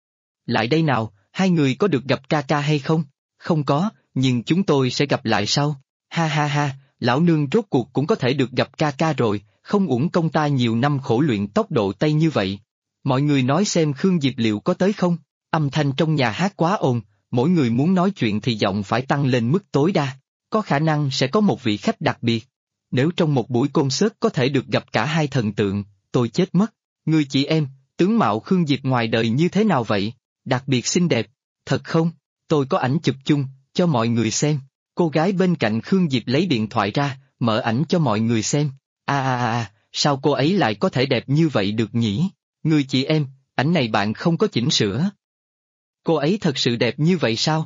Lại đây nào, hai người có được gặp Kaka hay không? Không có, nhưng chúng tôi sẽ gặp lại sau. Ha ha ha, lão nương rốt cuộc cũng có thể được gặp Kaka rồi, không uổng công ta nhiều năm khổ luyện tốc độ Tây như vậy. Mọi người nói xem Khương Diệp liệu có tới không? Âm thanh trong nhà hát quá ồn, mỗi người muốn nói chuyện thì giọng phải tăng lên mức tối đa. Có khả năng sẽ có một vị khách đặc biệt. Nếu trong một buổi concert có thể được gặp cả 2 thần tượng, tôi chết mất. Người chị em, tướng mạo Khương Diệp ngoài đời như thế nào vậy? Đặc biệt xinh đẹp, thật không? Tôi có ảnh chụp chung, cho mọi người xem. Cô gái bên cạnh Khương Diệp lấy điện thoại ra, mở ảnh cho mọi người xem. Sao cô ấy lại có thể đẹp như vậy được nhỉ? Người chị em, ảnh này bạn không có chỉnh sửa. Cô ấy thật sự đẹp như vậy sao?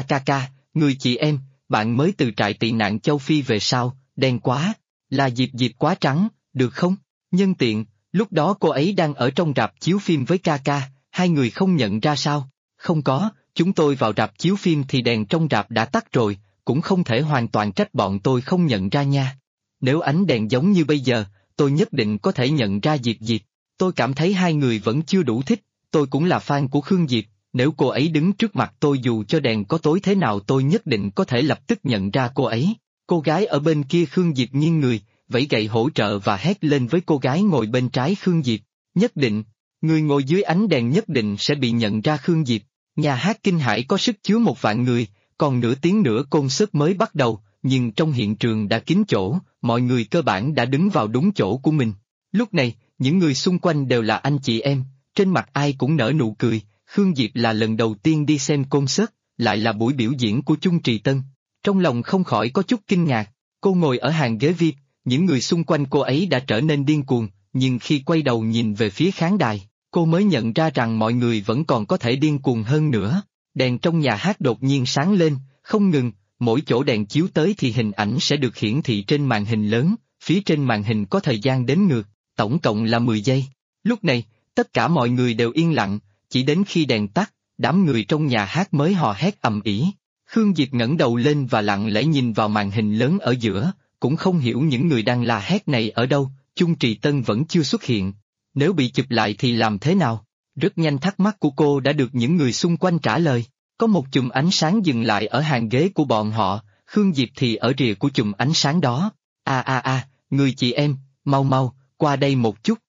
Người chị em, bạn mới từ trại tị nạn châu Phi về sao, đen quá, là Diệp quá trắng, được không? Nhân tiện, lúc đó cô ấy đang ở trong rạp chiếu phim với Kaka, hai người không nhận ra sao? Không có, chúng tôi vào rạp chiếu phim thì đèn trong rạp đã tắt rồi, cũng không thể hoàn toàn trách bọn tôi không nhận ra nha. Nếu ánh đèn giống như bây giờ, tôi nhất định có thể nhận ra Diệp. Tôi cảm thấy hai người vẫn chưa đủ thích, tôi cũng là fan của Khương Diệp, nếu cô ấy đứng trước mặt tôi dù cho đèn có tối thế nào tôi nhất định có thể lập tức nhận ra cô ấy. Cô gái ở bên kia Khương Diệp nghiêng người, vẫy gậy hỗ trợ và hét lên với cô gái ngồi bên trái Khương Diệp, nhất định, người ngồi dưới ánh đèn nhất định sẽ bị nhận ra Khương Diệp. Nhà hát Kinh Hải có sức chứa 1 vạn người, Còn nửa tiếng nữa concert mới bắt đầu, nhưng trong hiện trường đã kín chỗ, mọi người cơ bản đã đứng vào đúng chỗ của mình. Lúc này, những người xung quanh đều là anh chị em, trên mặt ai cũng nở nụ cười. Khương Diệp là lần đầu tiên đi xem concert, lại là buổi biểu diễn của Chung Trì Tân. Trong lòng không khỏi có chút kinh ngạc, cô ngồi ở hàng ghế VIP, những người xung quanh cô ấy đã trở nên điên cuồng, nhưng khi quay đầu nhìn về phía khán đài, cô mới nhận ra rằng mọi người vẫn còn có thể điên cuồng hơn nữa. Đèn trong nhà hát đột nhiên sáng lên, không ngừng, mỗi chỗ đèn chiếu tới thì hình ảnh sẽ được hiển thị trên màn hình lớn, phía trên màn hình có thời gian đếm ngược, tổng cộng là 10 giây. Lúc này, tất cả mọi người đều yên lặng, chỉ đến khi đèn tắt, đám người trong nhà hát mới hò hét ầm ĩ. Khương Diệp ngẩng đầu lên và lặng lẽ nhìn vào màn hình lớn ở giữa, cũng không hiểu những người đang la hét này ở đâu. Chung Trì Tân vẫn chưa xuất hiện. Nếu bị chụp lại thì làm thế nào? Rất nhanh thắc mắc của cô đã được những người xung quanh trả lời. Có một chùm ánh sáng dừng lại ở hàng ghế của bọn họ, Khương Diệp thì ở rìa của chùm ánh sáng đó. Người chị em, mau mau, qua đây một chút.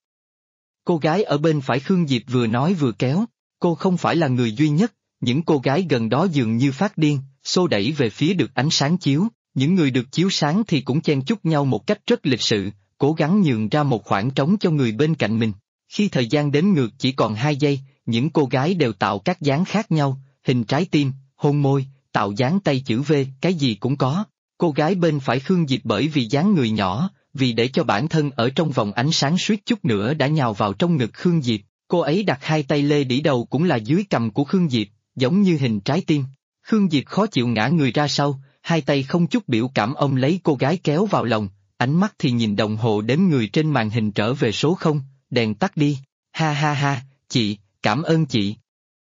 Cô gái ở bên phải Khương Diệp vừa nói vừa kéo, cô không phải là người duy nhất, những cô gái gần đó dường như phát điên, xô đẩy về phía được ánh sáng chiếu, những người được chiếu sáng thì cũng chen chúc nhau một cách rất lịch sự, cố gắng nhường ra một khoảng trống cho người bên cạnh mình. Khi thời gian đếm ngược chỉ còn 2 giây, những cô gái đều tạo các dáng khác nhau, hình trái tim, hôn môi, tạo dáng tay chữ V, cái gì cũng có. Cô gái bên phải Khương Diệp bởi vì dáng người nhỏ, vì để cho bản thân ở trong vòng ánh sáng suýt chút nữa đã nhào vào trong ngực Khương Diệp, cô ấy đặt hai tay lê đĩ đầu cũng là dưới cằm của Khương Diệp, giống như hình trái tim. Khương Diệp khó chịu ngã người ra sau, hai tay không chút biểu cảm ôm lấy cô gái kéo vào lòng, ánh mắt thì nhìn đồng hồ đếm người trên màn hình trở về số 0, đèn tắt đi, ha, chị, cảm ơn chị.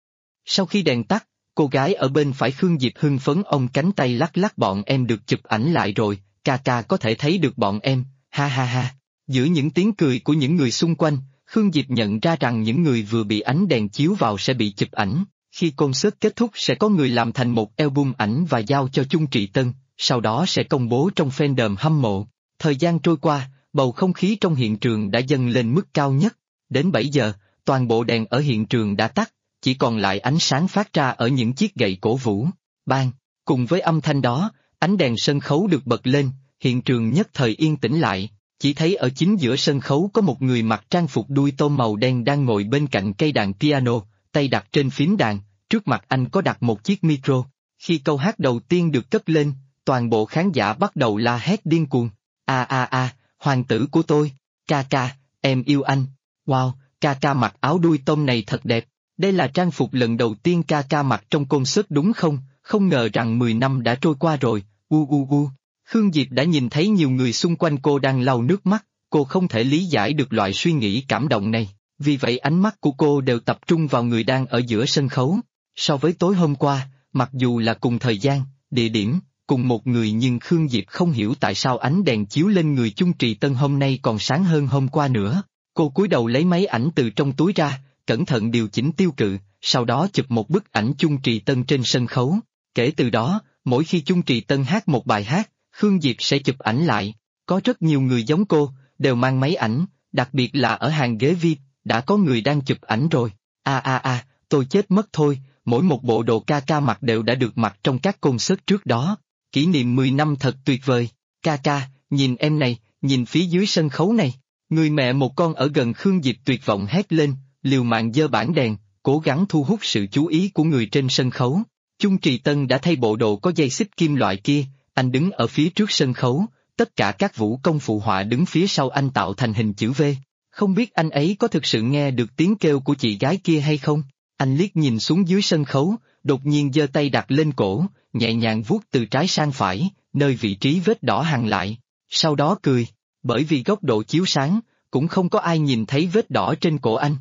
Sau khi đèn tắt, cô gái ở bên phải Khương Diệp hưng phấn ôm cánh tay lắc lắc bọn em được chụp ảnh lại rồi, ca có thể thấy được bọn em, ha. Giữa những tiếng cười của những người xung quanh, Khương Diệp nhận ra rằng những người vừa bị ánh đèn chiếu vào sẽ bị chụp ảnh, khi concert kết thúc sẽ có người làm thành một album ảnh và giao cho Chung Trì Tân, sau đó sẽ công bố trong fandom hâm mộ. Thời gian trôi qua, bầu không khí trong hiện trường đã dâng lên mức cao nhất, đến 7 giờ, toàn bộ đèn ở hiện trường đã tắt, chỉ còn lại ánh sáng phát ra ở những chiếc gậy cổ vũ. Bang, cùng với âm thanh đó, ánh đèn sân khấu được bật lên, hiện trường nhất thời yên tĩnh lại, chỉ thấy ở chính giữa sân khấu có một người mặc trang phục đuôi tôm màu đen đang ngồi bên cạnh cây đàn piano, tay đặt trên phím đàn, trước mặt anh có đặt một chiếc micro. Khi câu hát đầu tiên được cất lên, toàn bộ khán giả bắt đầu la hét điên cuồng. Hoàng tử của tôi, ca, em yêu anh. Wow, ca mặc áo đuôi tôm này thật đẹp. Đây là trang phục lần đầu tiên ca mặc trong concert đúng không? Không ngờ rằng 10 năm đã trôi qua rồi, Khương Diệp đã nhìn thấy nhiều người xung quanh cô đang lau nước mắt, cô không thể lý giải được loại suy nghĩ cảm động này, vì vậy ánh mắt của cô đều tập trung vào người đang ở giữa sân khấu. So với tối hôm qua, mặc dù là cùng thời gian, địa điểm, cùng một người nhưng Khương Diệp không hiểu tại sao ánh đèn chiếu lên người Chung Trì Tân hôm nay còn sáng hơn hôm qua nữa. Cô cúi đầu lấy máy ảnh từ trong túi ra, cẩn thận điều chỉnh tiêu cự, sau đó chụp một bức ảnh Chung Trì Tân trên sân khấu. Kể từ đó, mỗi khi Chung Trì Tân hát một bài hát, Khương Diệp sẽ chụp ảnh lại. Có rất nhiều người giống cô, đều mang máy ảnh, đặc biệt là ở hàng ghế VIP, đã có người đang chụp ảnh rồi. Tôi chết mất thôi, mỗi một bộ đồ ca mặc đều đã được mặc trong các concert trước đó. Kỷ niệm 10 năm thật tuyệt vời. Ca, nhìn em này, nhìn phía dưới sân khấu này. Người mẹ một con ở gần Khương Diệp tuyệt vọng hét lên, liều mạng giơ bảng đèn, cố gắng thu hút sự chú ý của người trên sân khấu. Chung Trì Tân đã thay bộ đồ có dây xích kim loại kia, anh đứng ở phía trước sân khấu, tất cả các vũ công phụ họa đứng phía sau anh tạo thành hình chữ V. Không biết anh ấy có thực sự nghe được tiếng kêu của chị gái kia hay không? Anh liếc nhìn xuống dưới sân khấu, đột nhiên giơ tay đặt lên cổ, nhẹ nhàng vuốt từ trái sang phải, nơi vị trí vết đỏ hằn lại, sau đó cười, bởi vì góc độ chiếu sáng, cũng không có ai nhìn thấy vết đỏ trên cổ anh.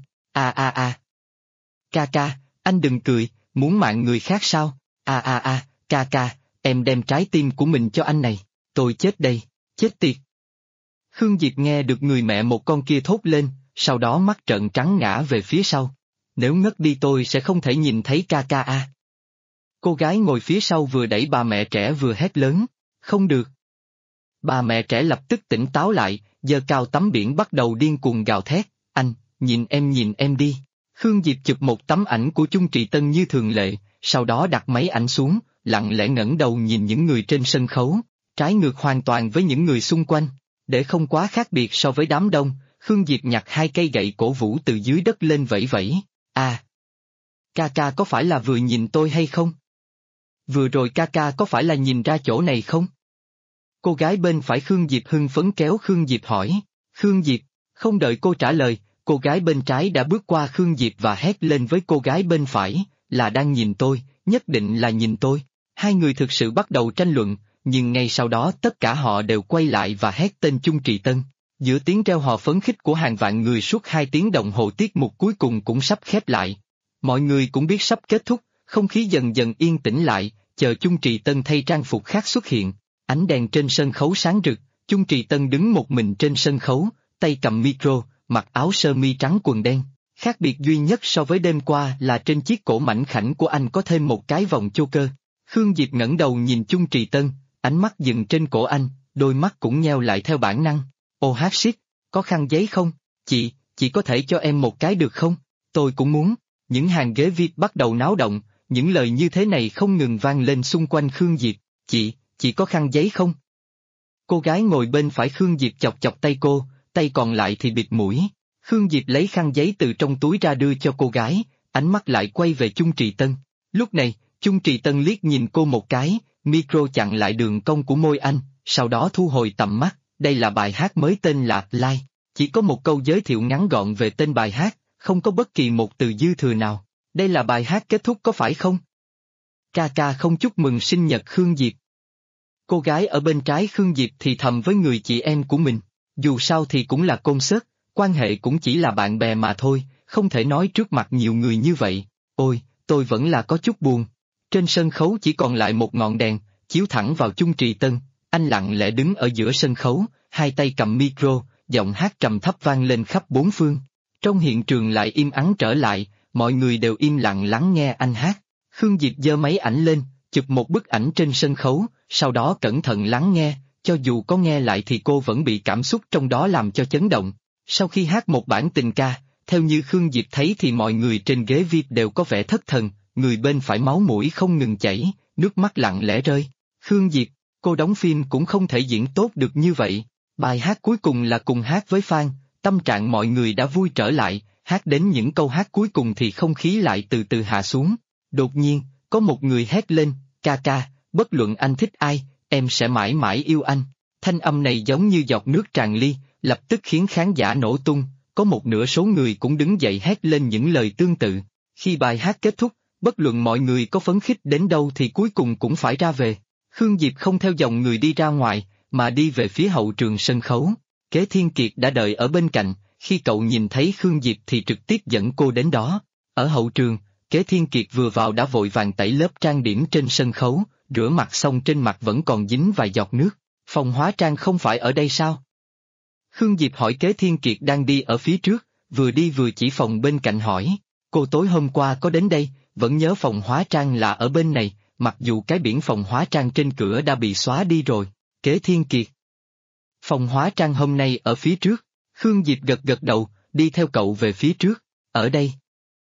Ca, anh đừng cười, muốn mạng người khác sao? Ca, em đem trái tim của mình cho anh này, tôi chết đây, chết tiệt. Khương Diệp nghe được người mẹ một con kia thốt lên, sau đó mắt trợn trắng ngã về phía sau. Nếu ngất đi tôi sẽ không thể nhìn thấy ca. Cô gái ngồi phía sau vừa đẩy bà mẹ trẻ vừa hét lớn, không được. Bà mẹ trẻ lập tức tỉnh táo lại, giơ cao tấm biển bắt đầu điên cuồng gào thét, anh, nhìn em đi. Khương Diệp chụp một tấm ảnh của Chung Trì Tân như thường lệ, sau đó đặt máy ảnh xuống, lặng lẽ ngẩng đầu nhìn những người trên sân khấu, trái ngược hoàn toàn với những người xung quanh. Để không quá khác biệt so với đám đông, Khương Diệp nhặt 2 cây gậy cổ vũ từ dưới đất lên vẫy vẫy. À! Ca ca có phải là vừa nhìn tôi hay không? Vừa rồi ca ca có phải là nhìn ra chỗ này không? Cô gái bên phải Khương Diệp hưng phấn kéo Khương Diệp hỏi. Khương Diệp, không đợi cô trả lời, cô gái bên trái đã bước qua Khương Diệp và hét lên với cô gái bên phải, là đang nhìn tôi, nhất định là nhìn tôi. Hai người thực sự bắt đầu tranh luận, nhưng ngay sau đó tất cả họ đều quay lại và hét tên Chung Trì Tân. Giữa tiếng reo hò phấn khích của hàng vạn người suốt 2 tiếng đồng hồ tiết mục cuối cùng cũng sắp khép lại. Mọi người cũng biết sắp kết thúc, không khí dần dần yên tĩnh lại, chờ Chung Trì Tân thay trang phục khác xuất hiện. Ánh đèn trên sân khấu sáng rực, Chung Trì Tân đứng một mình trên sân khấu, tay cầm micro, mặc áo sơ mi trắng quần đen. Khác biệt duy nhất so với đêm qua là trên chiếc cổ mảnh khảnh của anh có thêm một cái vòng choker. Khương Diệp ngẩng đầu nhìn Chung Trì Tân, ánh mắt dừng trên cổ anh, đôi mắt cũng nheo lại theo bản năng. Ô hát shit, có khăn giấy không? Chị có thể cho em một cái được không? Tôi cũng muốn. Những hàng ghế VIP bắt đầu náo động, những lời như thế này không ngừng vang lên xung quanh Khương Diệp. Chị có khăn giấy không? Cô gái ngồi bên phải Khương Diệp chọc chọc tay cô, tay còn lại thì bịt mũi. Khương Diệp lấy khăn giấy từ trong túi ra đưa cho cô gái, ánh mắt lại quay về Chung Trì Tân. Lúc này, Chung Trì Tân liếc nhìn cô một cái, micro chặn lại đường cong của môi anh, sau đó thu hồi tầm mắt. Đây là bài hát mới tên là Like. Chỉ có một câu giới thiệu ngắn gọn về tên bài hát, không có bất kỳ một từ dư thừa nào. Đây là bài hát kết thúc có phải không? Ca ca không chúc mừng sinh nhật Khương Diệp. Cô gái ở bên trái Khương Diệp thì thầm với người chị em của mình. Dù sao thì cũng là concert, quan hệ cũng chỉ là bạn bè mà thôi, không thể nói trước mặt nhiều người như vậy. Ôi, tôi vẫn là có chút buồn. Trên sân khấu chỉ còn lại một ngọn đèn, chiếu thẳng vào Chung Trì Tân. Anh lặng lẽ đứng ở giữa sân khấu, hai tay cầm micro, giọng hát trầm thấp vang lên khắp bốn phương. Trong hiện trường lại im ắng trở lại, mọi người đều im lặng lắng nghe anh hát. Khương Diệp giơ máy ảnh lên, chụp một bức ảnh trên sân khấu, sau đó cẩn thận lắng nghe, cho dù có nghe lại thì cô vẫn bị cảm xúc trong đó làm cho chấn động. Sau khi hát một bản tình ca, theo như Khương Diệp thấy thì mọi người trên ghế VIP đều có vẻ thất thần, người bên phải máu mũi không ngừng chảy, nước mắt lặng lẽ rơi. Khương Diệp, cô đóng phim cũng không thể diễn tốt được như vậy. Bài hát cuối cùng là cùng hát với fan, tâm trạng mọi người đã vui trở lại, hát đến những câu hát cuối cùng thì không khí lại từ từ hạ xuống. Đột nhiên, có một người hét lên, ca ca, bất luận anh thích ai, em sẽ mãi mãi yêu anh. Thanh âm này giống như giọt nước tràn ly, lập tức khiến khán giả nổ tung, có một nửa số người cũng đứng dậy hét lên những lời tương tự. Khi bài hát kết thúc, bất luận mọi người có phấn khích đến đâu thì cuối cùng cũng phải ra về. Khương Diệp không theo dòng người đi ra ngoài, mà đi về phía hậu trường sân khấu. Kế Thiên Kiệt đã đợi ở bên cạnh, khi cậu nhìn thấy Khương Diệp thì trực tiếp dẫn cô đến đó. Ở hậu trường, Kế Thiên Kiệt vừa vào đã vội vàng tẩy lớp trang điểm trên sân khấu, rửa mặt xong trên mặt vẫn còn dính vài giọt nước. Phòng hóa trang không phải ở đây sao? Khương Diệp hỏi Kế Thiên Kiệt đang đi ở phía trước, vừa đi vừa chỉ phòng bên cạnh hỏi. Cô tối hôm qua có đến đây, vẫn nhớ phòng hóa trang là ở bên này, mặc dù cái biển phòng hóa trang trên cửa đã bị xóa đi rồi. Kế Thiên Kiệt. Phòng hóa trang hôm nay ở phía trước. Khương Diệp gật gật đầu, đi theo cậu về phía trước. Ở đây.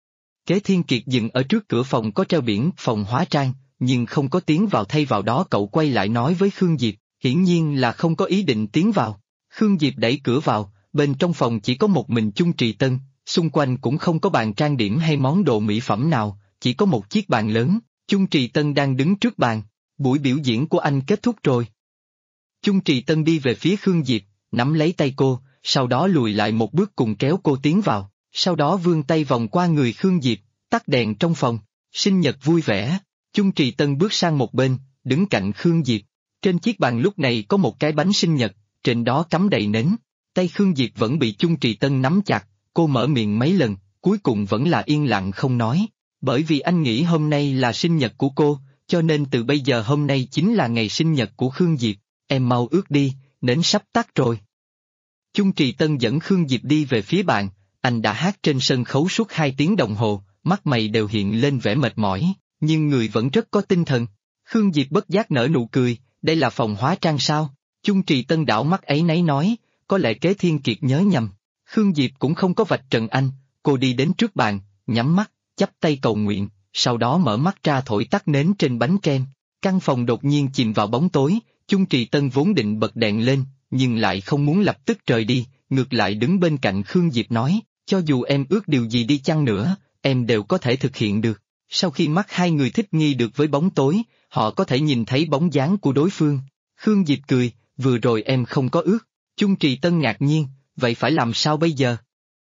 Kế Thiên Kiệt dừng ở trước cửa phòng có treo biển phòng hóa trang, nhưng không có tiến vào, thay vào đó cậu quay lại nói với Khương Diệp, hiển nhiên là không có ý định tiến vào. Khương Diệp đẩy cửa vào, bên trong phòng chỉ có một mình Chung Trì Tân, xung quanh cũng không có bàn trang điểm hay món đồ mỹ phẩm nào, chỉ có một chiếc bàn lớn. Chung Trì Tân đang đứng trước bàn. Buổi biểu diễn của anh kết thúc rồi. Chung Trì Tân đi về phía Khương Diệp, nắm lấy tay cô, sau đó lùi lại một bước cùng kéo cô tiến vào, sau đó vươn tay vòng qua người Khương Diệp, tắt đèn trong phòng. Sinh nhật vui vẻ. Chung Trì Tân bước sang một bên, đứng cạnh Khương Diệp. Trên chiếc bàn lúc này có một cái bánh sinh nhật, trên đó cắm đầy nến. Tay Khương Diệp vẫn bị Chung Trì Tân nắm chặt, cô mở miệng mấy lần, cuối cùng vẫn là yên lặng không nói. Bởi vì anh nghĩ hôm nay là sinh nhật của cô, cho nên từ bây giờ hôm nay chính là ngày sinh nhật của Khương Diệp. Em mau ước đi, nến sắp tắt rồi. Chung Trì Tân dẫn Khương Diệp đi về phía bàn, anh đã hát trên sân khấu suốt 2 tiếng đồng hồ, mắt mày đều hiện lên vẻ mệt mỏi, nhưng người vẫn rất có tinh thần. Khương Diệp bất giác nở nụ cười, đây là phòng hóa trang sao? Chung Trì Tân đảo mắt ấy nấy nói, có lẽ Kế Thiên Kiệt nhớ nhầm. Khương Diệp cũng không có vạch trần anh, cô đi đến trước bàn, nhắm mắt, chắp tay cầu nguyện, sau đó mở mắt ra thổi tắt nến trên bánh kem. Căn phòng đột nhiên chìm vào bóng tối, Chung Trì Tân vốn định bật đèn lên, nhưng lại không muốn lập tức rời đi, ngược lại đứng bên cạnh Khương Diệp nói, cho dù em ước điều gì đi chăng nữa, em đều có thể thực hiện được. Sau khi mắt hai người thích nghi được với bóng tối, họ có thể nhìn thấy bóng dáng của đối phương. Khương Diệp cười, vừa rồi em không có ước. Chung Trì Tân ngạc nhiên, vậy phải làm sao bây giờ?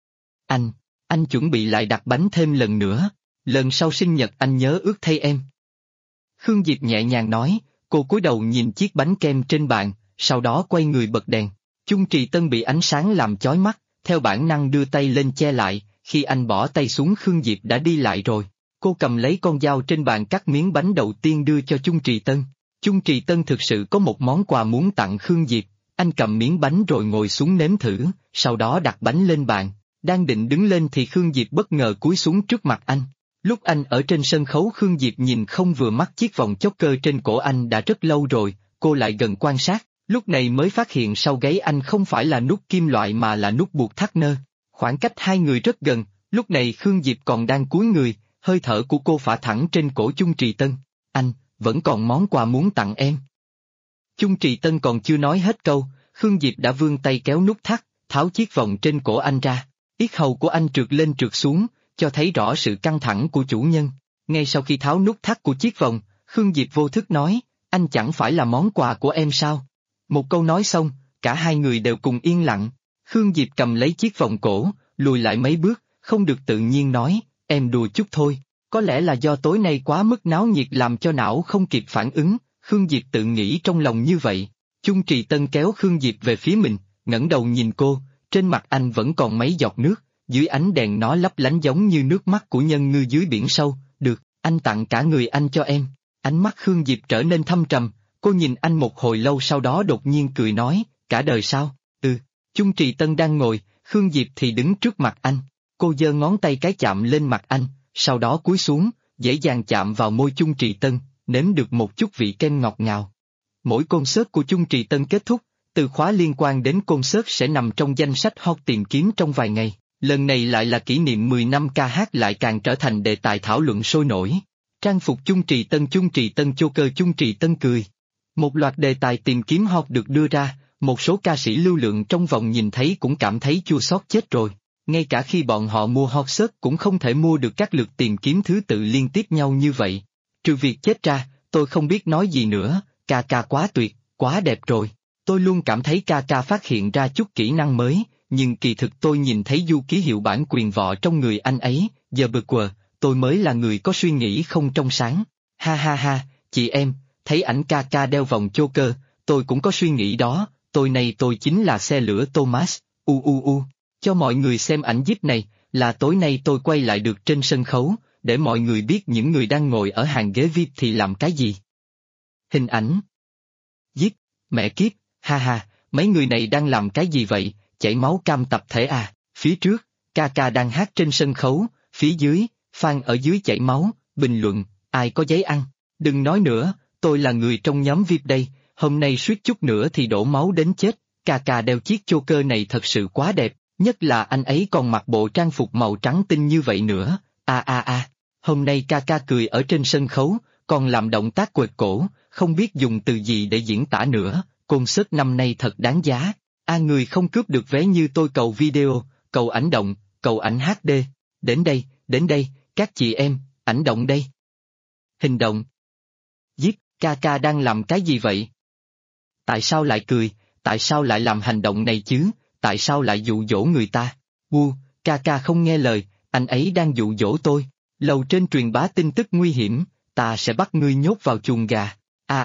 Anh chuẩn bị lại đặt bánh thêm lần nữa, lần sau sinh nhật anh nhớ ước thay em. Khương Diệp nhẹ nhàng nói, cô cúi đầu nhìn chiếc bánh kem trên bàn, sau đó quay người bật đèn. Chung Trì Tân bị ánh sáng làm chói mắt, theo bản năng đưa tay lên che lại, khi anh bỏ tay xuống Khương Diệp đã đi lại rồi. Cô cầm lấy con dao trên bàn cắt miếng bánh đầu tiên đưa cho Chung Trì Tân. Chung Trì Tân thực sự có một món quà muốn tặng Khương Diệp, anh cầm miếng bánh rồi ngồi xuống nếm thử, sau đó đặt bánh lên bàn. Đang định đứng lên thì Khương Diệp bất ngờ cúi xuống trước mặt anh. Lúc anh ở trên sân khấu Khương Diệp nhìn không vừa mắt chiếc vòng chốt cơ trên cổ anh đã rất lâu rồi, cô lại gần quan sát, lúc này mới phát hiện sau gáy anh không phải là nút kim loại mà là nút buộc thắt nơ. Khoảng cách hai người rất gần, lúc này Khương Diệp còn đang cúi người, hơi thở của cô phả thẳng trên cổ Chung Trì Tân. Anh, vẫn còn món quà muốn tặng em. Chung Trì Tân còn chưa nói hết câu, Khương Diệp đã vươn tay kéo nút thắt, tháo chiếc vòng trên cổ anh ra. Yết hầu của anh trượt lên trượt xuống, cho thấy rõ sự căng thẳng của chủ nhân. Ngay sau khi tháo nút thắt của chiếc vòng, Khương Diệp vô thức nói, anh chẳng phải là món quà của em sao? Một câu nói xong, cả hai người đều cùng yên lặng. Khương Diệp cầm lấy chiếc vòng cổ, lùi lại mấy bước, không được tự nhiên nói, em đùa chút thôi. Có lẽ là do tối nay quá mức náo nhiệt làm cho não không kịp phản ứng, Khương Diệp tự nghĩ trong lòng như vậy. Chung Trì Tân kéo Khương Diệp về phía mình, ngẩng đầu nhìn cô, trên mặt anh vẫn còn mấy giọt nước, dưới ánh đèn nó lấp lánh giống như nước mắt của nhân ngư dưới biển sâu. Được, anh tặng cả người anh cho em. Ánh mắt Khương Diệp trở nên thâm trầm, cô nhìn anh một hồi lâu sau đó đột nhiên cười nói, cả đời sao? Ừ. Chung Trì Tân đang ngồi, Khương Diệp thì đứng trước mặt anh. Cô giơ ngón tay cái chạm lên mặt anh, sau đó cúi xuống, dễ dàng chạm vào môi Chung Trì Tân, nếm được một chút vị kem ngọt ngào. Mỗi concert của Chung Trì Tân kết thúc, từ khóa liên quan đến concert sẽ nằm trong danh sách hot tìm kiếm trong vài ngày. Lần này lại là kỷ niệm 10 năm ca hát lại càng trở thành đề tài thảo luận sôi nổi. Trang phục Chung Trì Tân choker Chung Trì Tân cười. Một loạt đề tài tìm kiếm hot được đưa ra, một số ca sĩ lưu lượng trong vòng nhìn thấy cũng cảm thấy chua xót chết rồi. Ngay cả khi bọn họ mua hot search cũng không thể mua được các lượt tìm kiếm thứ tự liên tiếp nhau như vậy. Trừ việc chết ra, tôi không biết nói gì nữa, ca ca quá tuyệt, quá đẹp rồi. Tôi luôn cảm thấy ca ca phát hiện ra chút kỹ năng mới, nhưng kỳ thực tôi nhìn thấy du ký hiệu bản quyền vọ trong người anh ấy, giờ bực quờ, tôi mới là người có suy nghĩ không trong sáng. Ha ha ha, chị em, thấy ảnh ca ca đeo vòng choker, tôi cũng có suy nghĩ đó, tôi chính là xe lửa Thomas, cho mọi người xem ảnh zip này, là tối nay tôi quay lại được trên sân khấu, để mọi người biết những người đang ngồi ở hàng ghế VIP thì làm cái gì. Hình ảnh. Zip, mẹ kiếp, ha ha, mấy người này đang làm cái gì vậy, chảy máu cam tập thể à, phía trước, ca đang hát trên sân khấu, phía dưới, fan ở dưới chảy máu, bình luận, ai có giấy ăn, đừng nói nữa, tôi là người trong nhóm VIP đây, hôm nay suýt chút nữa thì đổ máu đến chết, ca đeo chiếc choker này thật sự quá đẹp, nhất là anh ấy còn mặc bộ trang phục màu trắng tinh như vậy nữa, hôm nay ca cười ở trên sân khấu, còn làm động tác quệt cổ, không biết dùng từ gì để diễn tả nữa, concert năm nay thật đáng giá. Người không cướp được vé như tôi cầu video, cầu ảnh động, cầu ảnh HD. Đến đây, các chị em, ảnh động đây. Hình động. Giết, ca đang làm cái gì vậy? Tại sao lại cười, tại sao lại làm hành động này chứ, tại sao lại dụ dỗ người ta? Ca không nghe lời, anh ấy đang dụ dỗ tôi. Lầu trên truyền bá tin tức nguy hiểm, ta sẽ bắt ngươi nhốt vào chuồng gà.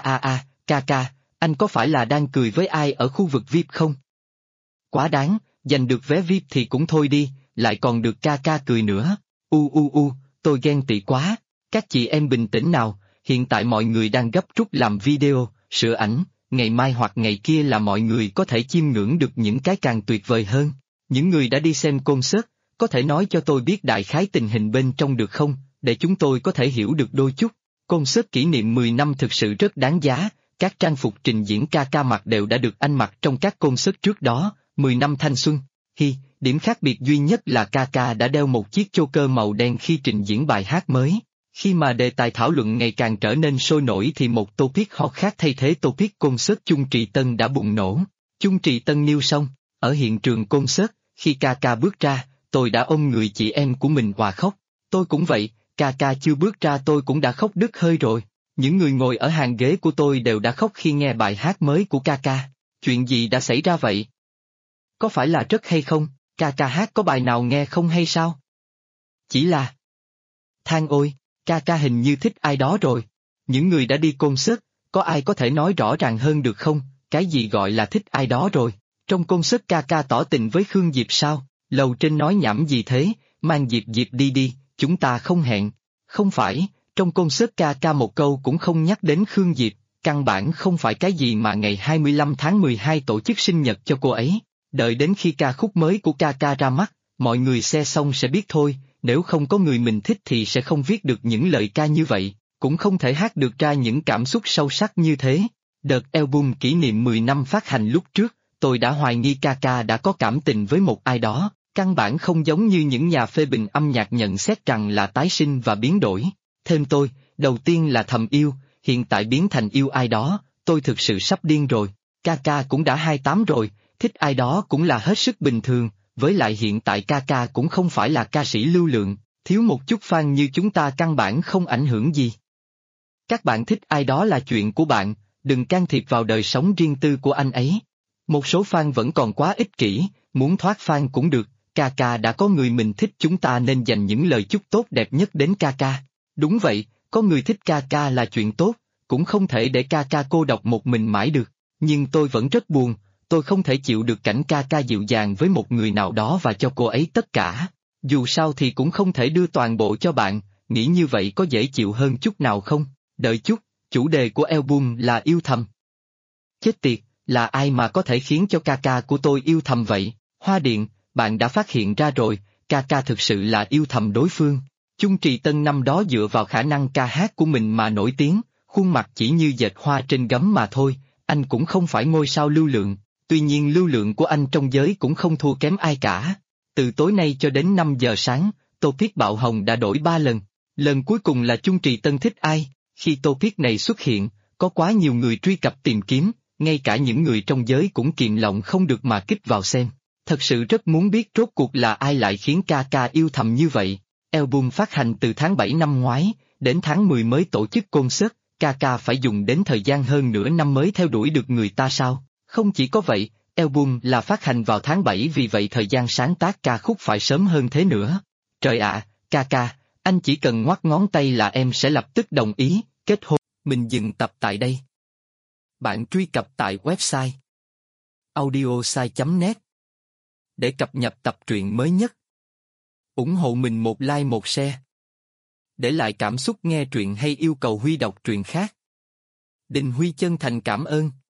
Ca, anh có phải là đang cười với ai ở khu vực VIP không? Quá đáng, giành được vé VIP thì cũng thôi đi, lại còn được ca cười nữa. Tôi ghen tị quá. Các chị em bình tĩnh nào, hiện tại mọi người đang gấp rút làm video, sửa ảnh, ngày mai hoặc ngày kia là mọi người có thể chiêm ngưỡng được những cái càng tuyệt vời hơn. Những người đã đi xem concert, có thể nói cho tôi biết đại khái tình hình bên trong được không, để chúng tôi có thể hiểu được đôi chút. Concert kỷ niệm 10 năm thực sự rất đáng giá, các trang phục trình diễn ca mặc đều đã được anh mặc trong các concert trước đó, 10 năm thanh xuân. Điểm khác biệt duy nhất là ca đã đeo một chiếc choker màu đen khi trình diễn bài hát mới. Khi mà đề tài thảo luận ngày càng trở nên sôi nổi thì một topic hot khác thay thế topic concert Chung Trì Tân đã bùng nổ. Chung Trì Tân nêu xong, ở hiện trường concert, khi Kaka bước ra, tôi đã ôm người chị em của mình òa khóc. Tôi cũng vậy, Kaka chưa bước ra tôi cũng đã khóc đứt hơi rồi. Những người ngồi ở hàng ghế của tôi đều đã khóc khi nghe bài hát mới của Kaka. Chuyện gì đã xảy ra vậy? Có phải là rất hay không? Kaka hát có bài nào nghe không hay sao? Chỉ là... Than ôi, Kaka hình như thích ai đó rồi. Những người đã đi concert, có ai có thể nói rõ ràng hơn được không? Cái gì gọi là thích ai đó rồi? Trong concert Kaka tỏ tình với Khương Diệp sao? Lầu trên nói nhảm gì thế? Mang Diệp Diệp đi đi, chúng ta không hẹn. Không phải, trong concert Kaka một câu cũng không nhắc đến Khương Diệp, căn bản không phải cái gì mà ngày 25 tháng 12 tổ chức sinh nhật cho cô ấy. Đợi đến khi ca khúc mới của Kaka ra mắt, mọi người nghe xong sẽ biết thôi, nếu không có người mình thích thì sẽ không viết được những lời ca như vậy, cũng không thể hát được ra những cảm xúc sâu sắc như thế. Đợt album kỷ niệm 10 năm phát hành lúc trước, tôi đã hoài nghi Kaka đã có cảm tình với một ai đó, căn bản không giống như những nhà phê bình âm nhạc nhận xét rằng là tái sinh và biến đổi. Thêm tôi, đầu tiên là thầm yêu, hiện tại biến thành yêu ai đó, tôi thực sự sắp điên rồi. Kaka cũng đã 28 rồi, thích ai đó cũng là hết sức bình thường, với lại hiện tại Kaka cũng không phải là ca sĩ lưu lượng, thiếu một chút fan như chúng ta căn bản không ảnh hưởng gì. Các bạn thích ai đó là chuyện của bạn, đừng can thiệp vào đời sống riêng tư của anh ấy. Một số fan vẫn còn quá ích kỷ, muốn thoát fan cũng được, Kaka đã có người mình thích chúng ta nên dành những lời chúc tốt đẹp nhất đến Kaka. Đúng vậy, có người thích Kaka là chuyện tốt, cũng không thể để Kaka cô độc một mình mãi được, nhưng tôi vẫn rất buồn, tôi không thể chịu được cảnh Kaka dịu dàng với một người nào đó và cho cô ấy tất cả. Dù sao thì cũng không thể đưa toàn bộ cho bạn, nghĩ như vậy có dễ chịu hơn chút nào không? Đợi chút, chủ đề của album là yêu thầm. Chết tiệt, là ai mà có thể khiến cho Kaka của tôi yêu thầm vậy? Hoa Điện, bạn đã phát hiện ra rồi, Kaka thực sự là yêu thầm đối phương. Chung Trì Tân năm đó dựa vào khả năng ca hát của mình mà nổi tiếng, khuôn mặt chỉ như dệt hoa trên gấm mà thôi, anh cũng không phải ngôi sao lưu lượng, tuy nhiên lưu lượng của anh trong giới cũng không thua kém ai cả. Từ tối nay cho đến 5 giờ sáng, topic bạo hồng đã đổi 3 lần, lần cuối cùng là Chung Trì Tân thích ai, khi topic này xuất hiện, có quá nhiều người truy cập tìm kiếm, ngay cả những người trong giới cũng kìm lòng không được mà kích vào xem. Thật sự rất muốn biết rốt cuộc là ai lại khiến Kaka yêu thầm như vậy. Album phát hành từ tháng 7 năm ngoái, đến tháng 10 mới tổ chức concert, Kaka phải dùng đến thời gian hơn nửa năm mới theo đuổi được người ta sao? Không chỉ có vậy, album là phát hành vào tháng 7 vì vậy thời gian sáng tác ca khúc phải sớm hơn thế nữa. Trời ạ, Kaka, anh chỉ cần ngoắc ngón tay là em sẽ lập tức đồng ý, kết hôn. Mình dừng tập tại đây. Bạn truy cập tại website audiosai.net để cập nhật tập truyện mới nhất. Ủng hộ mình một like một share. Để lại cảm xúc nghe truyện hay yêu cầu Huy đọc truyện khác. Đình Huy chân thành cảm ơn.